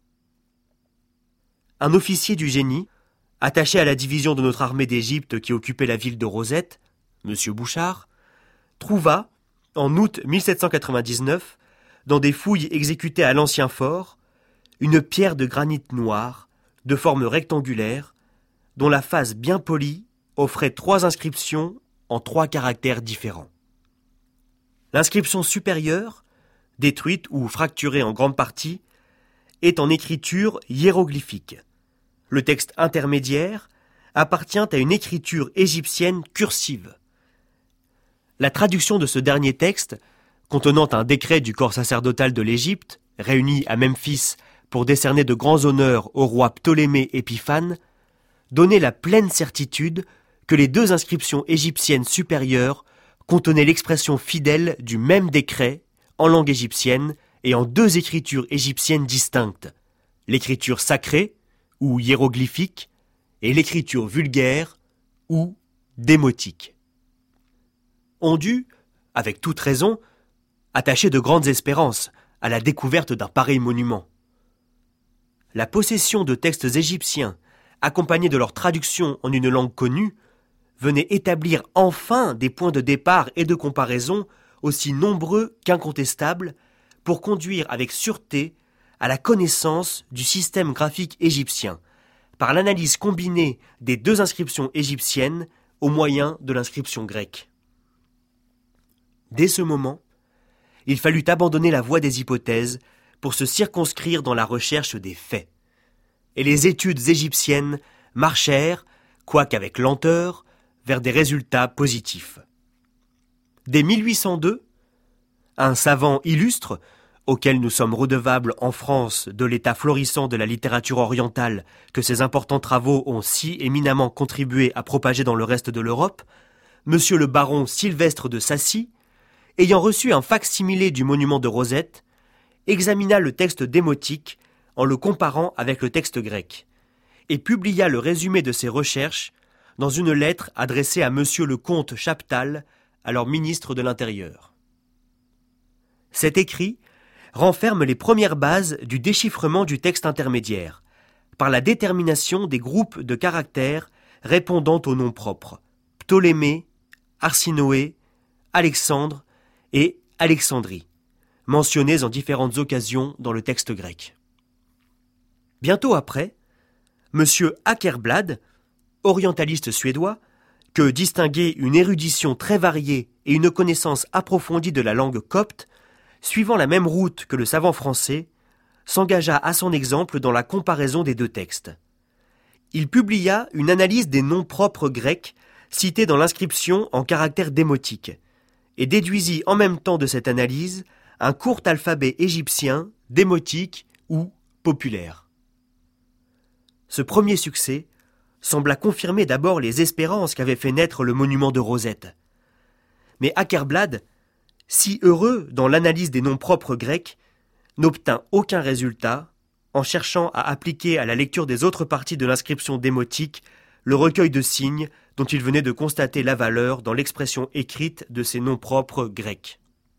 Un officier du génie, attaché à la division de notre armée d'Égypte qui occupait la ville de Rosette, M. Bouchard, trouva, en août 1799, dans des fouilles exécutées à l'ancien fort, une pierre de granit noir, de forme rectangulaire, dont la face bien polie offrait 3 inscriptions en 3 caractères différents. L'inscription supérieure, détruite ou fracturée en grande partie, est en écriture hiéroglyphique. Le texte intermédiaire appartient à une écriture égyptienne cursive. La traduction de ce dernier texte, contenant un décret du corps sacerdotal de l'Égypte, réuni à Memphis pour décerner de grands honneurs au roi Ptolémée Épiphane, donnait la pleine certitude que les 2 inscriptions égyptiennes supérieures contenaient l'expression fidèle du même décret en langue égyptienne et en 2 écritures égyptiennes distinctes, l'écriture sacrée ou hiéroglyphique et l'écriture vulgaire ou démotique. On dut, avec toute raison, attacher de grandes espérances à la découverte d'un pareil monument. La possession de textes égyptiens, accompagnés de leur traduction en une langue connue, venait établir enfin des points de départ et de comparaison aussi nombreux qu'incontestables pour conduire avec sûreté à la connaissance du système graphique égyptien, par l'analyse combinée des 2 inscriptions égyptiennes au moyen de l'inscription grecque. Dès ce moment, il fallut abandonner la voie des hypothèses pour se circonscrire dans la recherche des faits. Et les études égyptiennes marchèrent, quoiqu'avec lenteur, vers des résultats positifs. Dès 1802, un savant illustre, auquel nous sommes redevables en France de l'état florissant de la littérature orientale que ces importants travaux ont si éminemment contribué à propager dans le reste de l'Europe, M. le baron Sylvestre de Sacy, ayant reçu un fac-similé du monument de Rosette, examina le texte démotique en le comparant avec le texte grec, et publia le résumé de ses recherches dans une lettre adressée à M. le comte Chaptal, alors ministre de l'Intérieur. Cet écrit renferme les premières bases du déchiffrement du texte intermédiaire, par la détermination des groupes de caractères répondant aux noms propres, Ptolémée, Arsinoé, Alexandre et Alexandrie, mentionnés en différentes occasions dans le texte grec. Bientôt après, M. Åkerblad, orientaliste suédois, que distinguait une érudition très variée et une connaissance approfondie de la langue copte, suivant la même route que le savant français, s'engagea à son exemple dans la comparaison des 2 textes. il publia une analyse des noms propres grecs cités dans l'inscription en caractères démotiques et déduisit en même temps de cette analyse un court alphabet égyptien, démotique ou populaire. Ce premier succès sembla confirmer d'abord les espérances qu'avait fait naître le monument de Rosette. Mais Akerblad, si heureux dans l'analyse des noms propres grecs, n'obtint aucun résultat en cherchant à appliquer à la lecture des autres parties de l'inscription démotique le recueil de signes dont il venait de constater la valeur dans l'expression écrite de ces noms propres grecs.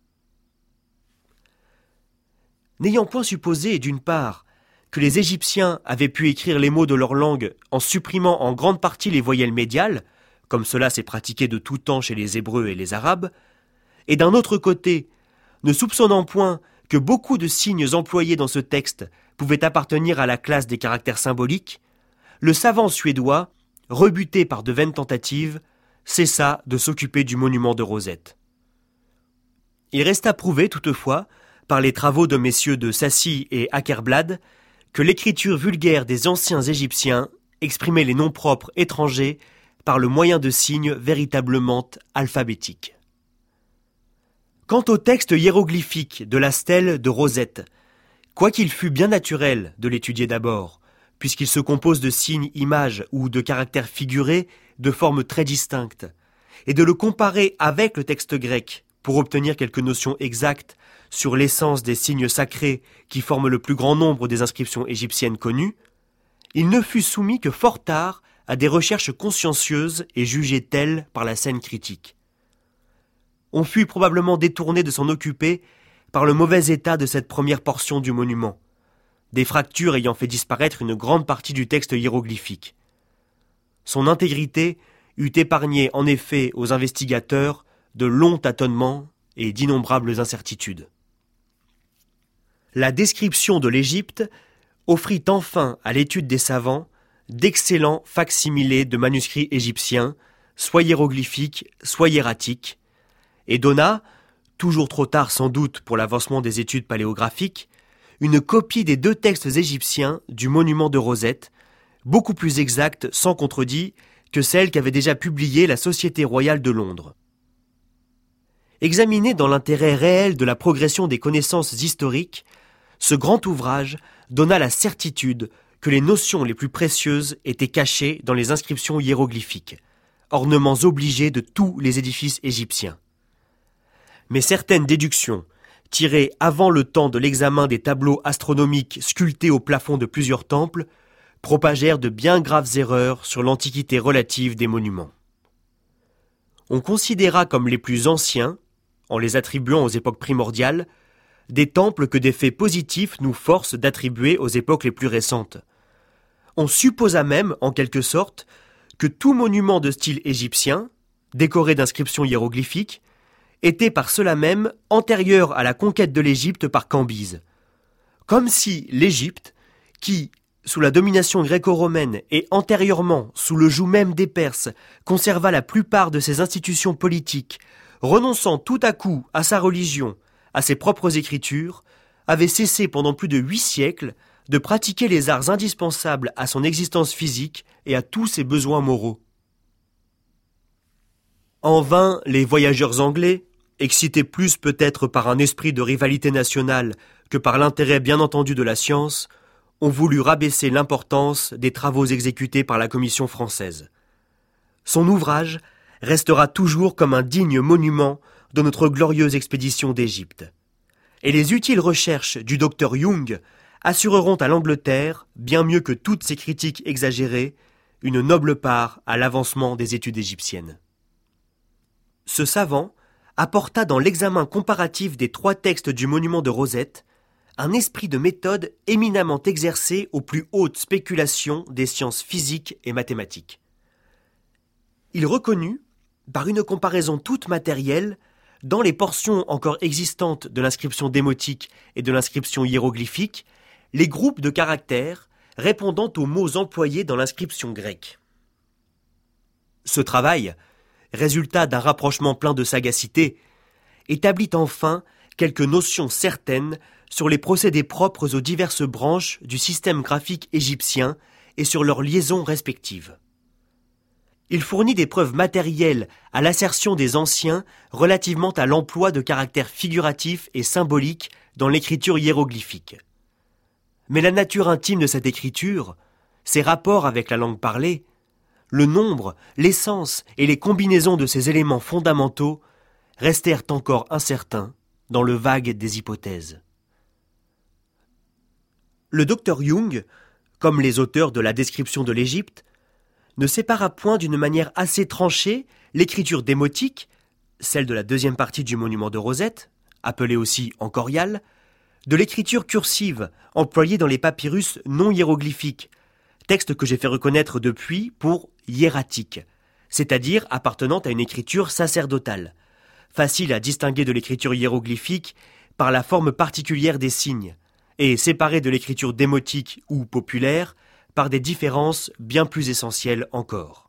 N'ayant point supposé, d'une part, que les Égyptiens avaient pu écrire les mots de leur langue en supprimant en grande partie les voyelles médiales, comme cela s'est pratiqué de tout temps chez les Hébreux et les Arabes, et d'un autre côté, ne soupçonnant point que beaucoup de signes employés dans ce texte pouvaient appartenir à la classe des caractères symboliques, le savant suédois, rebuté par de vaines tentatives, cessa de s'occuper du monument de Rosette. Il resta prouvé toutefois, par les travaux de messieurs de Sacy et Akerblad, que l'écriture vulgaire des anciens Égyptiens exprimait les noms propres étrangers par le moyen de signes véritablement alphabétiques. Quant au texte hiéroglyphique de la stèle de Rosette, quoiqu'il fût bien naturel de l'étudier d'abord, puisqu'il se compose de signes, images ou de caractères figurés de formes très distinctes, et de le comparer avec le texte grec pour obtenir quelques notions exactes sur l'essence des signes sacrés qui forment le plus grand nombre des inscriptions égyptiennes connues, il ne fut soumis que fort tard à des recherches consciencieuses et jugées telles par la scène critique. On fut probablement détourné de s'en occuper par le mauvais état de cette première portion du monument, des fractures ayant fait disparaître une grande partie du texte hiéroglyphique. Son intégrité eût épargné en effet aux investigateurs de longs tâtonnements et d'innombrables incertitudes. La description de l'Égypte offrit enfin à l'étude des savants d'excellents fac-similés de manuscrits égyptiens, soit hiéroglyphiques, soit hiératiques, et donna, toujours trop tard sans doute pour l'avancement des études paléographiques, une copie des 2 textes égyptiens du monument de Rosette, beaucoup plus exacte, sans contredit, que celle qu'avait déjà publiée la Société royale de Londres. Examiné dans l'intérêt réel de la progression des connaissances historiques, ce grand ouvrage donna la certitude que les notions les plus précieuses étaient cachées dans les inscriptions hiéroglyphiques, ornements obligés de tous les édifices égyptiens. Mais certaines déductions, tirées avant le temps de l'examen des tableaux astronomiques sculptés au plafond de plusieurs temples, propagèrent de bien graves erreurs sur l'antiquité relative des monuments. On considéra comme les plus anciens, en les attribuant aux époques primordiales, des temples que des faits positifs nous forcent d'attribuer aux époques les plus récentes. On supposa même, en quelque sorte, que tout monument de style égyptien, décoré d'inscriptions hiéroglyphiques, était par cela même antérieur à la conquête de l'Égypte par Cambyse. Comme si l'Égypte, qui, sous la domination gréco-romaine et antérieurement sous le joug même des Perses, conserva la plupart de ses institutions politiques, renonçant tout à coup à sa religion, à ses propres écritures, avait cessé pendant plus de 8 siècles de pratiquer les arts indispensables à son existence physique et à tous ses besoins moraux. En vain, les voyageurs anglais, excités plus peut-être par un esprit de rivalité nationale que par l'intérêt bien entendu de la science, ont voulu rabaisser l'importance des travaux exécutés par la Commission française. Son ouvrage restera toujours comme un digne monument de notre glorieuse expédition d'Égypte. Et les utiles recherches du docteur Young assureront à l'Angleterre, bien mieux que toutes ces critiques exagérées, une noble part à l'avancement des études égyptiennes. Ce savant apporta dans l'examen comparatif des 3 textes du monument de Rosette un esprit de méthode éminemment exercé aux plus hautes spéculations des sciences physiques et mathématiques. Il reconnut, par une comparaison toute matérielle, dans les portions encore existantes de l'inscription démotique et de l'inscription hiéroglyphique, les groupes de caractères répondant aux mots employés dans l'inscription grecque. Ce travail, résultat d'un rapprochement plein de sagacité, établit enfin quelques notions certaines sur les procédés propres aux diverses branches du système graphique égyptien et sur leurs liaisons respectives. Il fournit des preuves matérielles à l'assertion des anciens relativement à l'emploi de caractères figuratifs et symboliques dans l'écriture hiéroglyphique. Mais la nature intime de cette écriture, ses rapports avec la langue parlée, le nombre, l'essence et les combinaisons de ces éléments fondamentaux restèrent encore incertains dans le vague des hypothèses. Le docteur Jung, comme les auteurs de la description de l'Égypte, ne sépara point d'une manière assez tranchée l'écriture démotique, celle de la deuxième partie du monument de Rosette, appelée aussi encoriale, de l'écriture cursive employée dans les papyrus non hiéroglyphiques, texte que j'ai fait reconnaître depuis pour hiératique, c'est-à-dire appartenant à une écriture sacerdotale, facile à distinguer de l'écriture hiéroglyphique par la forme particulière des signes, et séparée de l'écriture démotique ou populaire par des différences bien plus essentielles encore.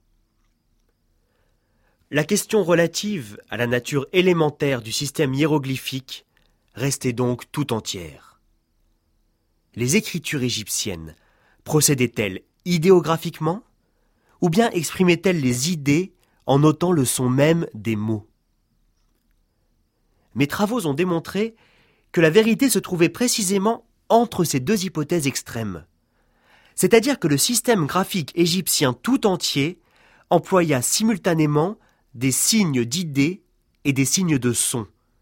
La question relative à la nature élémentaire du système hiéroglyphique restait donc tout entière. Les écritures égyptiennes procédaient-elles idéographiquement, ou bien exprimaient-elles les idées en notant le son même des mots? Mes travaux ont démontré que la vérité se trouvait précisément entre ces deux hypothèses extrêmes. C'est-à-dire que le système graphique égyptien tout entier employa simultanément des signes d'idées et des signes de son.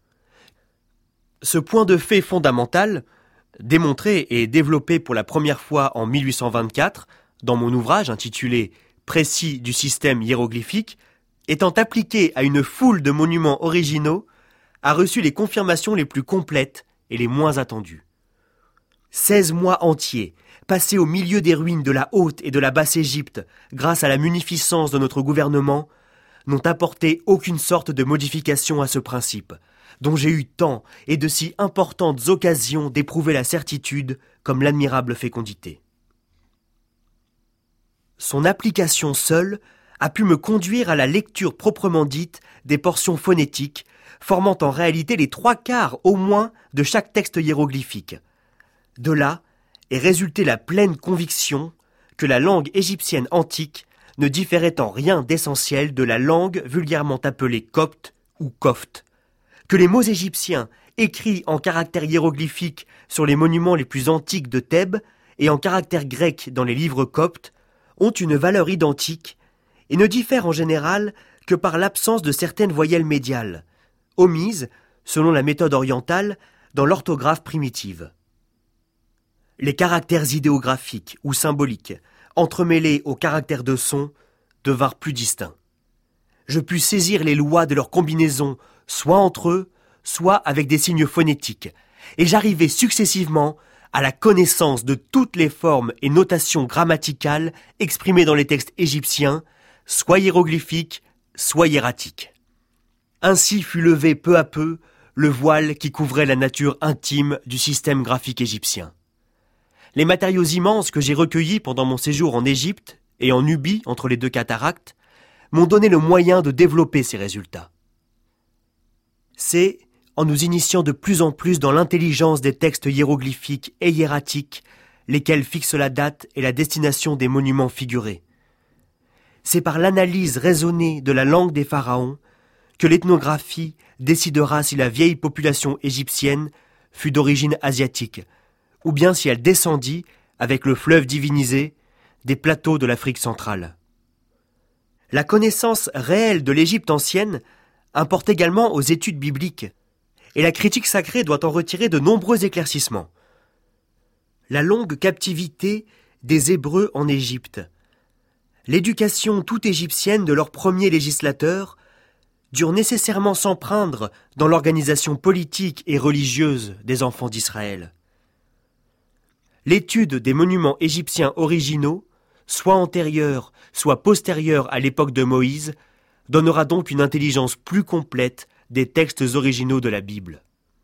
Ce point de fait fondamental, démontré et développé pour la première fois en 1824 dans mon ouvrage intitulé « Précis du système hiéroglyphique », étant appliqué à une foule de monuments originaux, a reçu les confirmations les plus complètes et les moins attendues. 16 mois entiers, passés au milieu des ruines de la Haute et de la Basse-Égypte, grâce à la munificence de notre gouvernement, n'ont apporté aucune sorte de modification à ce principe, dont j'ai eu tant et de si importantes occasions d'éprouver la certitude comme l'admirable fécondité. Son application seule a pu me conduire à la lecture proprement dite des portions phonétiques, formant en réalité les 3/4 au moins de chaque texte hiéroglyphique. De là est résultée la pleine conviction que la langue égyptienne antique ne différait en rien d'essentiel de la langue vulgairement appelée copte ou kofte, que les mots égyptiens écrits en caractères hiéroglyphiques sur les monuments les plus antiques de Thèbes et en caractères grecs dans les livres coptes ont une valeur identique et ne diffèrent en général que par l'absence de certaines voyelles médiales, omises, selon la méthode orientale, dans l'orthographe primitive. Les caractères idéographiques ou symboliques, entremêlés aux caractères de son, devinrent plus distincts. Je pus saisir les lois de leur combinaison, soit entre eux, soit avec des signes phonétiques, et j'arrivai successivement à la connaissance de toutes les formes et notations grammaticales exprimées dans les textes égyptiens, soit hiéroglyphiques, soit hiératiques. Ainsi fut levé peu à peu le voile qui couvrait la nature intime du système graphique égyptien. Les matériaux immenses que j'ai recueillis pendant mon séjour en Égypte et en Nubie, entre les deux cataractes, m'ont donné le moyen de développer ces résultats. C'est en nous initiant de plus en plus dans l'intelligence des textes hiéroglyphiques et hiératiques, lesquels fixent la date et la destination des monuments figurés. C'est par l'analyse raisonnée de la langue des pharaons que l'ethnographie décidera si la vieille population égyptienne fut d'origine asiatique, ou bien si elle descendit, avec le fleuve divinisé, des plateaux de l'Afrique centrale. La connaissance réelle de l'Égypte ancienne importe également aux études bibliques, et la critique sacrée doit en retirer de nombreux éclaircissements. La longue captivité des Hébreux en Égypte, l'éducation toute égyptienne de leurs premiers législateurs, durent nécessairement s'empreindre dans l'organisation politique et religieuse des enfants d'Israël. L'étude des monuments égyptiens originaux, soit antérieurs, soit postérieurs à l'époque de Moïse, donnera donc une intelligence plus complète des textes originaux de la Bible.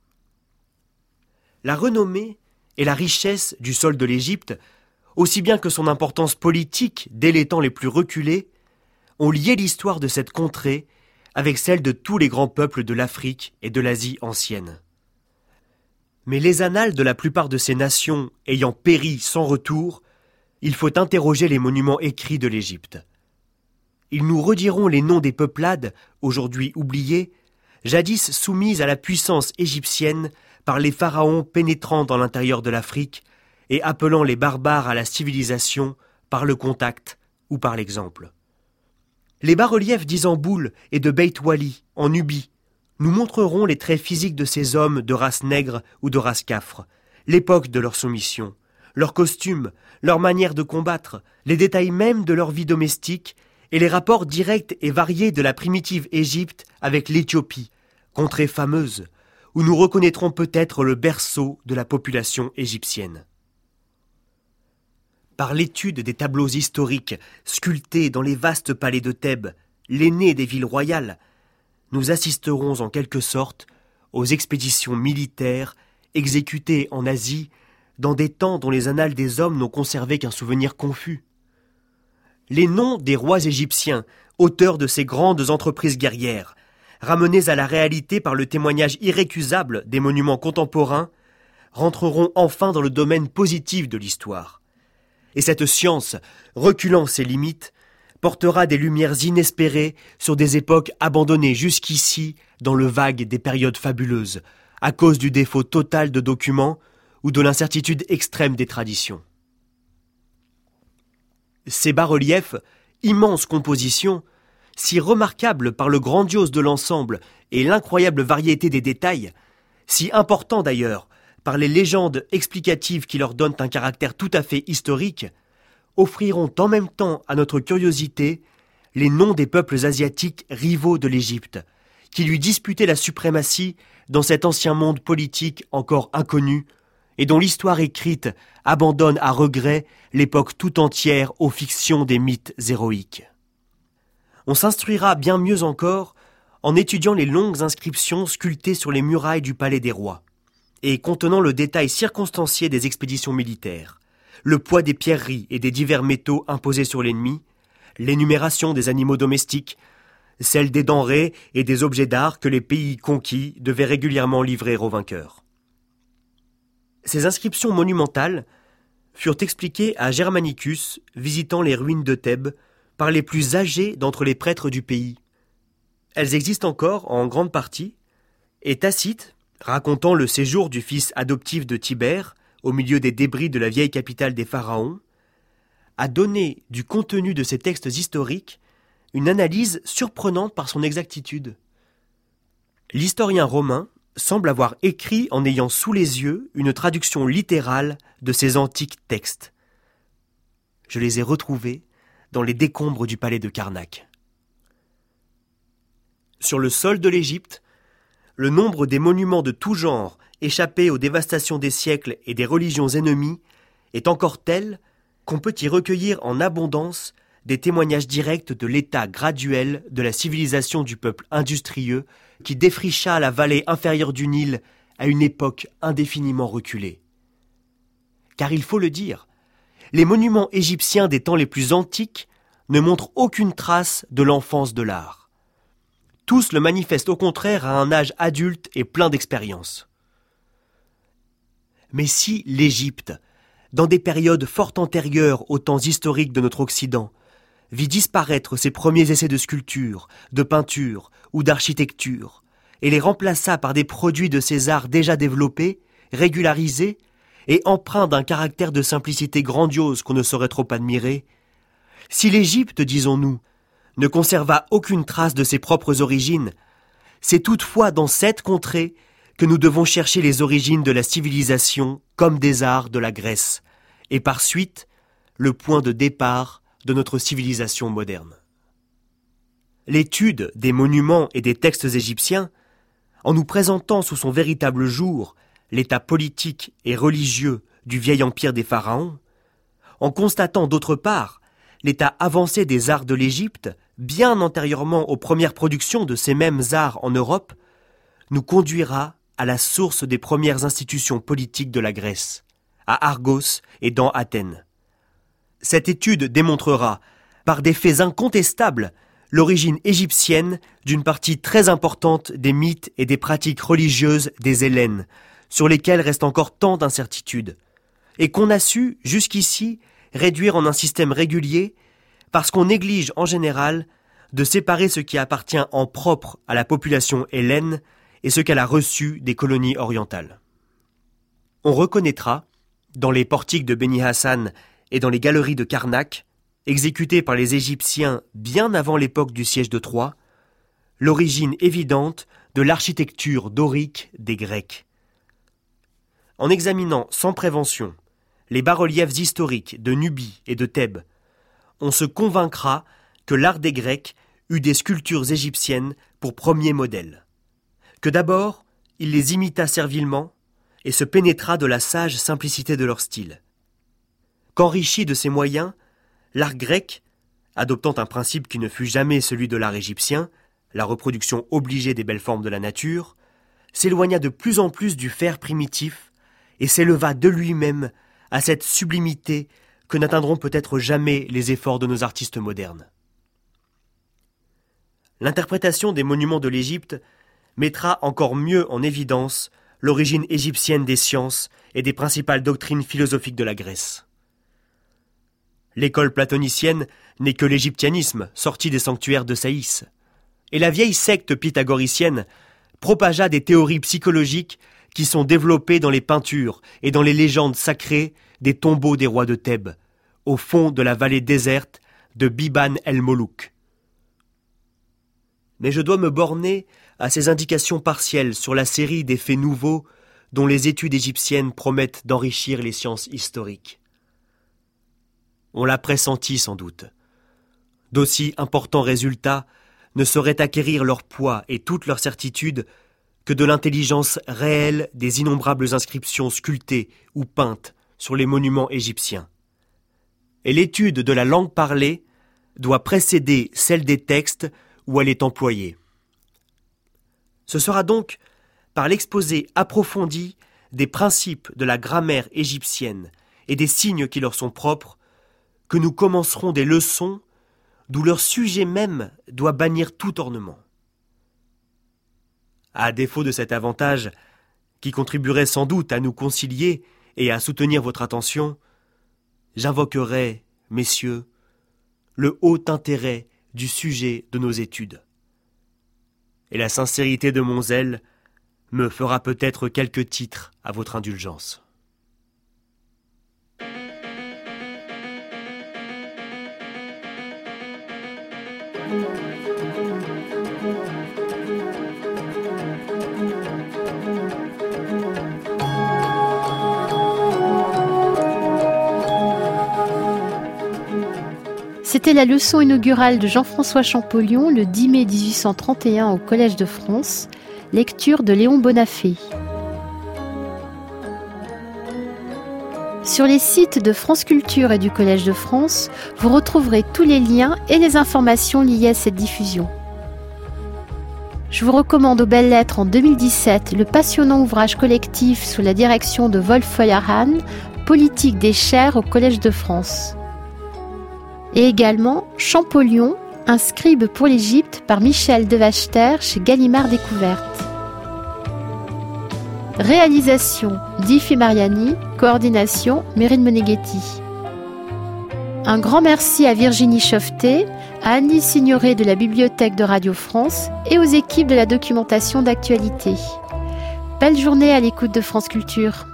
La renommée et la richesse du sol de l'Égypte, aussi bien que son importance politique dès les temps les plus reculés, ont lié l'histoire de cette contrée avec celle de tous les grands peuples de l'Afrique et de l'Asie ancienne. Mais les annales de la plupart de ces nations ayant péri sans retour il faut interroger les monuments écrits de l'Égypte. Ils nous rediront les noms des peuplades, aujourd'hui oubliées, jadis soumises à la puissance égyptienne par les pharaons pénétrant dans l'intérieur de l'Afrique et appelant les barbares à la civilisation par le contact ou par l'exemple. Les bas-reliefs d'Issamboul et de Beit Wali, en Nubie, nous montreront les traits physiques de ces hommes de race nègre ou de race cafre, l'époque de leur soumission, leurs costumes, leur manière de combattre, les détails mêmes de leur vie domestique et les rapports directs et variés de la primitive Égypte avec l'Éthiopie, contrée fameuse, où nous reconnaîtrons peut-être le berceau de la population égyptienne. Par l'étude des tableaux historiques sculptés dans les vastes palais de Thèbes, l'aîné des villes royales, nous assisterons en quelque sorte aux expéditions militaires exécutées en Asie dans des temps dont les annales des hommes n'ont conservé qu'un souvenir confus. Les noms des rois égyptiens, auteurs de ces grandes entreprises guerrières, ramenés à la réalité par le témoignage irrécusable des monuments contemporains, rentreront enfin dans le domaine positif de l'histoire. Et cette science, reculant ses limites, portera des lumières inespérées sur des époques abandonnées jusqu'ici dans le vague des périodes fabuleuses, à cause du défaut total de documents ou de l'incertitude extrême des traditions. Ces bas-reliefs, immenses compositions, si remarquables par le grandiose de l'ensemble et l'incroyable variété des détails, si importants d'ailleurs par les légendes explicatives qui leur donnent un caractère tout à fait historique, offriront en même temps à notre curiosité les noms des peuples asiatiques rivaux de l'Égypte, qui lui disputaient la suprématie dans cet ancien monde politique encore inconnu et dont l'histoire écrite abandonne à regret l'époque tout entière aux fictions des mythes héroïques. On s'instruira bien mieux encore en étudiant les longues inscriptions sculptées sur les murailles du palais des rois, et contenant le détail circonstancié des expéditions militaires, le poids des pierreries et des divers métaux imposés sur l'ennemi, l'énumération des animaux domestiques, celle des denrées et des objets d'art que les pays conquis devaient régulièrement livrer aux vainqueurs. Ces inscriptions monumentales furent expliquées à Germanicus, visitant les ruines de Thèbes, par les plus âgés d'entre les prêtres du pays. Elles existent encore en grande partie, et Tacite, racontant le séjour du fils adoptif de Tibère au milieu des débris de la vieille capitale des pharaons, a donné du contenu de ces textes historiques une analyse surprenante par son exactitude. L'historien romain semble avoir écrit en ayant sous les yeux une traduction littérale de ces antiques textes. Je les ai retrouvés dans les décombres du palais de Karnak. Sur le sol de l'Égypte, le nombre des monuments de tout genre échappés aux dévastations des siècles et des religions ennemies est encore tel qu'on peut y recueillir en abondance des témoignages directs de l'état graduel de la civilisation du peuple industrieux qui défricha la vallée inférieure du Nil à une époque indéfiniment reculée. Car il faut le dire, les monuments égyptiens des temps les plus antiques ne montrent aucune trace de l'enfance de l'art. Tous le manifestent au contraire à un âge adulte et plein d'expérience. Mais si l'Égypte, dans des périodes fort antérieures aux temps historiques de notre Occident, vit disparaître ses premiers essais de sculpture, de peinture ou d'architecture, et les remplaça par des produits de ces arts déjà développés, régularisés, et empreints d'un caractère de simplicité grandiose qu'on ne saurait trop admirer, si l'Égypte, disons-nous, ne conserva aucune trace de ses propres origines, c'est toutefois dans cette contrée que nous devons chercher les origines de la civilisation comme des arts de la Grèce, et par suite, le point de départ de notre civilisation moderne. L'étude des monuments et des textes égyptiens, en nous présentant sous son véritable jour l'état politique et religieux du vieil empire des pharaons, en constatant d'autre part l'état avancé des arts de l'Égypte, bien antérieurement aux premières productions de ces mêmes arts en Europe, nous conduira à la source des premières institutions politiques de la Grèce, à Argos et dans Athènes. Cette étude démontrera, par des faits incontestables, l'origine égyptienne d'une partie très importante des mythes et des pratiques religieuses des Hellènes, sur lesquelles reste encore tant d'incertitudes, et qu'on a su, jusqu'ici, réduire en un système régulier parce qu'on néglige en général de séparer ce qui appartient en propre à la population hellène et ce qu'elle a reçu des colonies orientales. On reconnaîtra, dans les portiques de Beni Hassan et dans les galeries de Karnak, exécutées par les Égyptiens bien avant l'époque du siège de Troie, l'origine évidente de l'architecture dorique des Grecs. En examinant sans prévention les bas-reliefs historiques de Nubie et de Thèbes, on se convaincra que l'art des Grecs eut des sculptures égyptiennes pour premier modèle, que d'abord il les imita servilement et se pénétra de la sage simplicité de leur style, qu'enrichi de ses moyens, l'art grec, adoptant un principe qui ne fut jamais celui de l'art égyptien, la reproduction obligée des belles formes de la nature, s'éloigna de plus en plus du faire primitif et s'éleva de lui-même à cette sublimité que n'atteindront peut-être jamais les efforts de nos artistes modernes. L'interprétation des monuments de l'Égypte mettra encore mieux en évidence l'origine égyptienne des sciences et des principales doctrines philosophiques de la Grèce. L'école platonicienne n'est que l'égyptianisme sorti des sanctuaires de Saïs, et la vieille secte pythagoricienne propagea des théories psychologiques qui sont développées dans les peintures et dans les légendes sacrées des tombeaux des rois de Thèbes, au fond de la vallée déserte de Biban el-Molouk. Mais je dois me borner à ces indications partielles sur la série des faits nouveaux dont les études égyptiennes promettent d'enrichir les sciences historiques. On l'a pressenti sans doute. D'aussi importants résultats ne sauraient acquérir leur poids et toute leur certitude que de l'intelligence réelle des innombrables inscriptions sculptées ou peintes sur les monuments égyptiens. Et l'étude de la langue parlée doit précéder celle des textes où elle est employée. Ce sera donc par l'exposé approfondi des principes de la grammaire égyptienne et des signes qui leur sont propres que nous commencerons des leçons d'où leur sujet même doit bannir tout ornement. À défaut de cet avantage, qui contribuerait sans doute à nous concilier et à soutenir votre attention, j'invoquerai, messieurs, le haut intérêt du sujet de nos études. Et la sincérité de mon zèle me fera peut-être quelques titres à votre indulgence. C'était la leçon inaugurale de Jean-François Champollion le 10 mai 1831 au Collège de France, lecture de Léon Bonafé. Sur les sites de France Culture et du Collège de France, vous retrouverez tous les liens et les informations liées à cette diffusion. Je vous recommande aux belles lettres en 2017 le passionnant ouvrage collectif sous la direction de Wolf Feuerhahn, Politique des chairs au Collège de France. Et également Champollion, un scribe pour l'Égypte par Michel Devachter chez Gallimard Découverte. Réalisation Diffie Mariani, coordination Mérine Meneghetti. Un grand merci à Virginie Chauveté, à Annie Signoret de la Bibliothèque de Radio France et aux équipes de la documentation d'actualité. Belle journée à l'écoute de France Culture.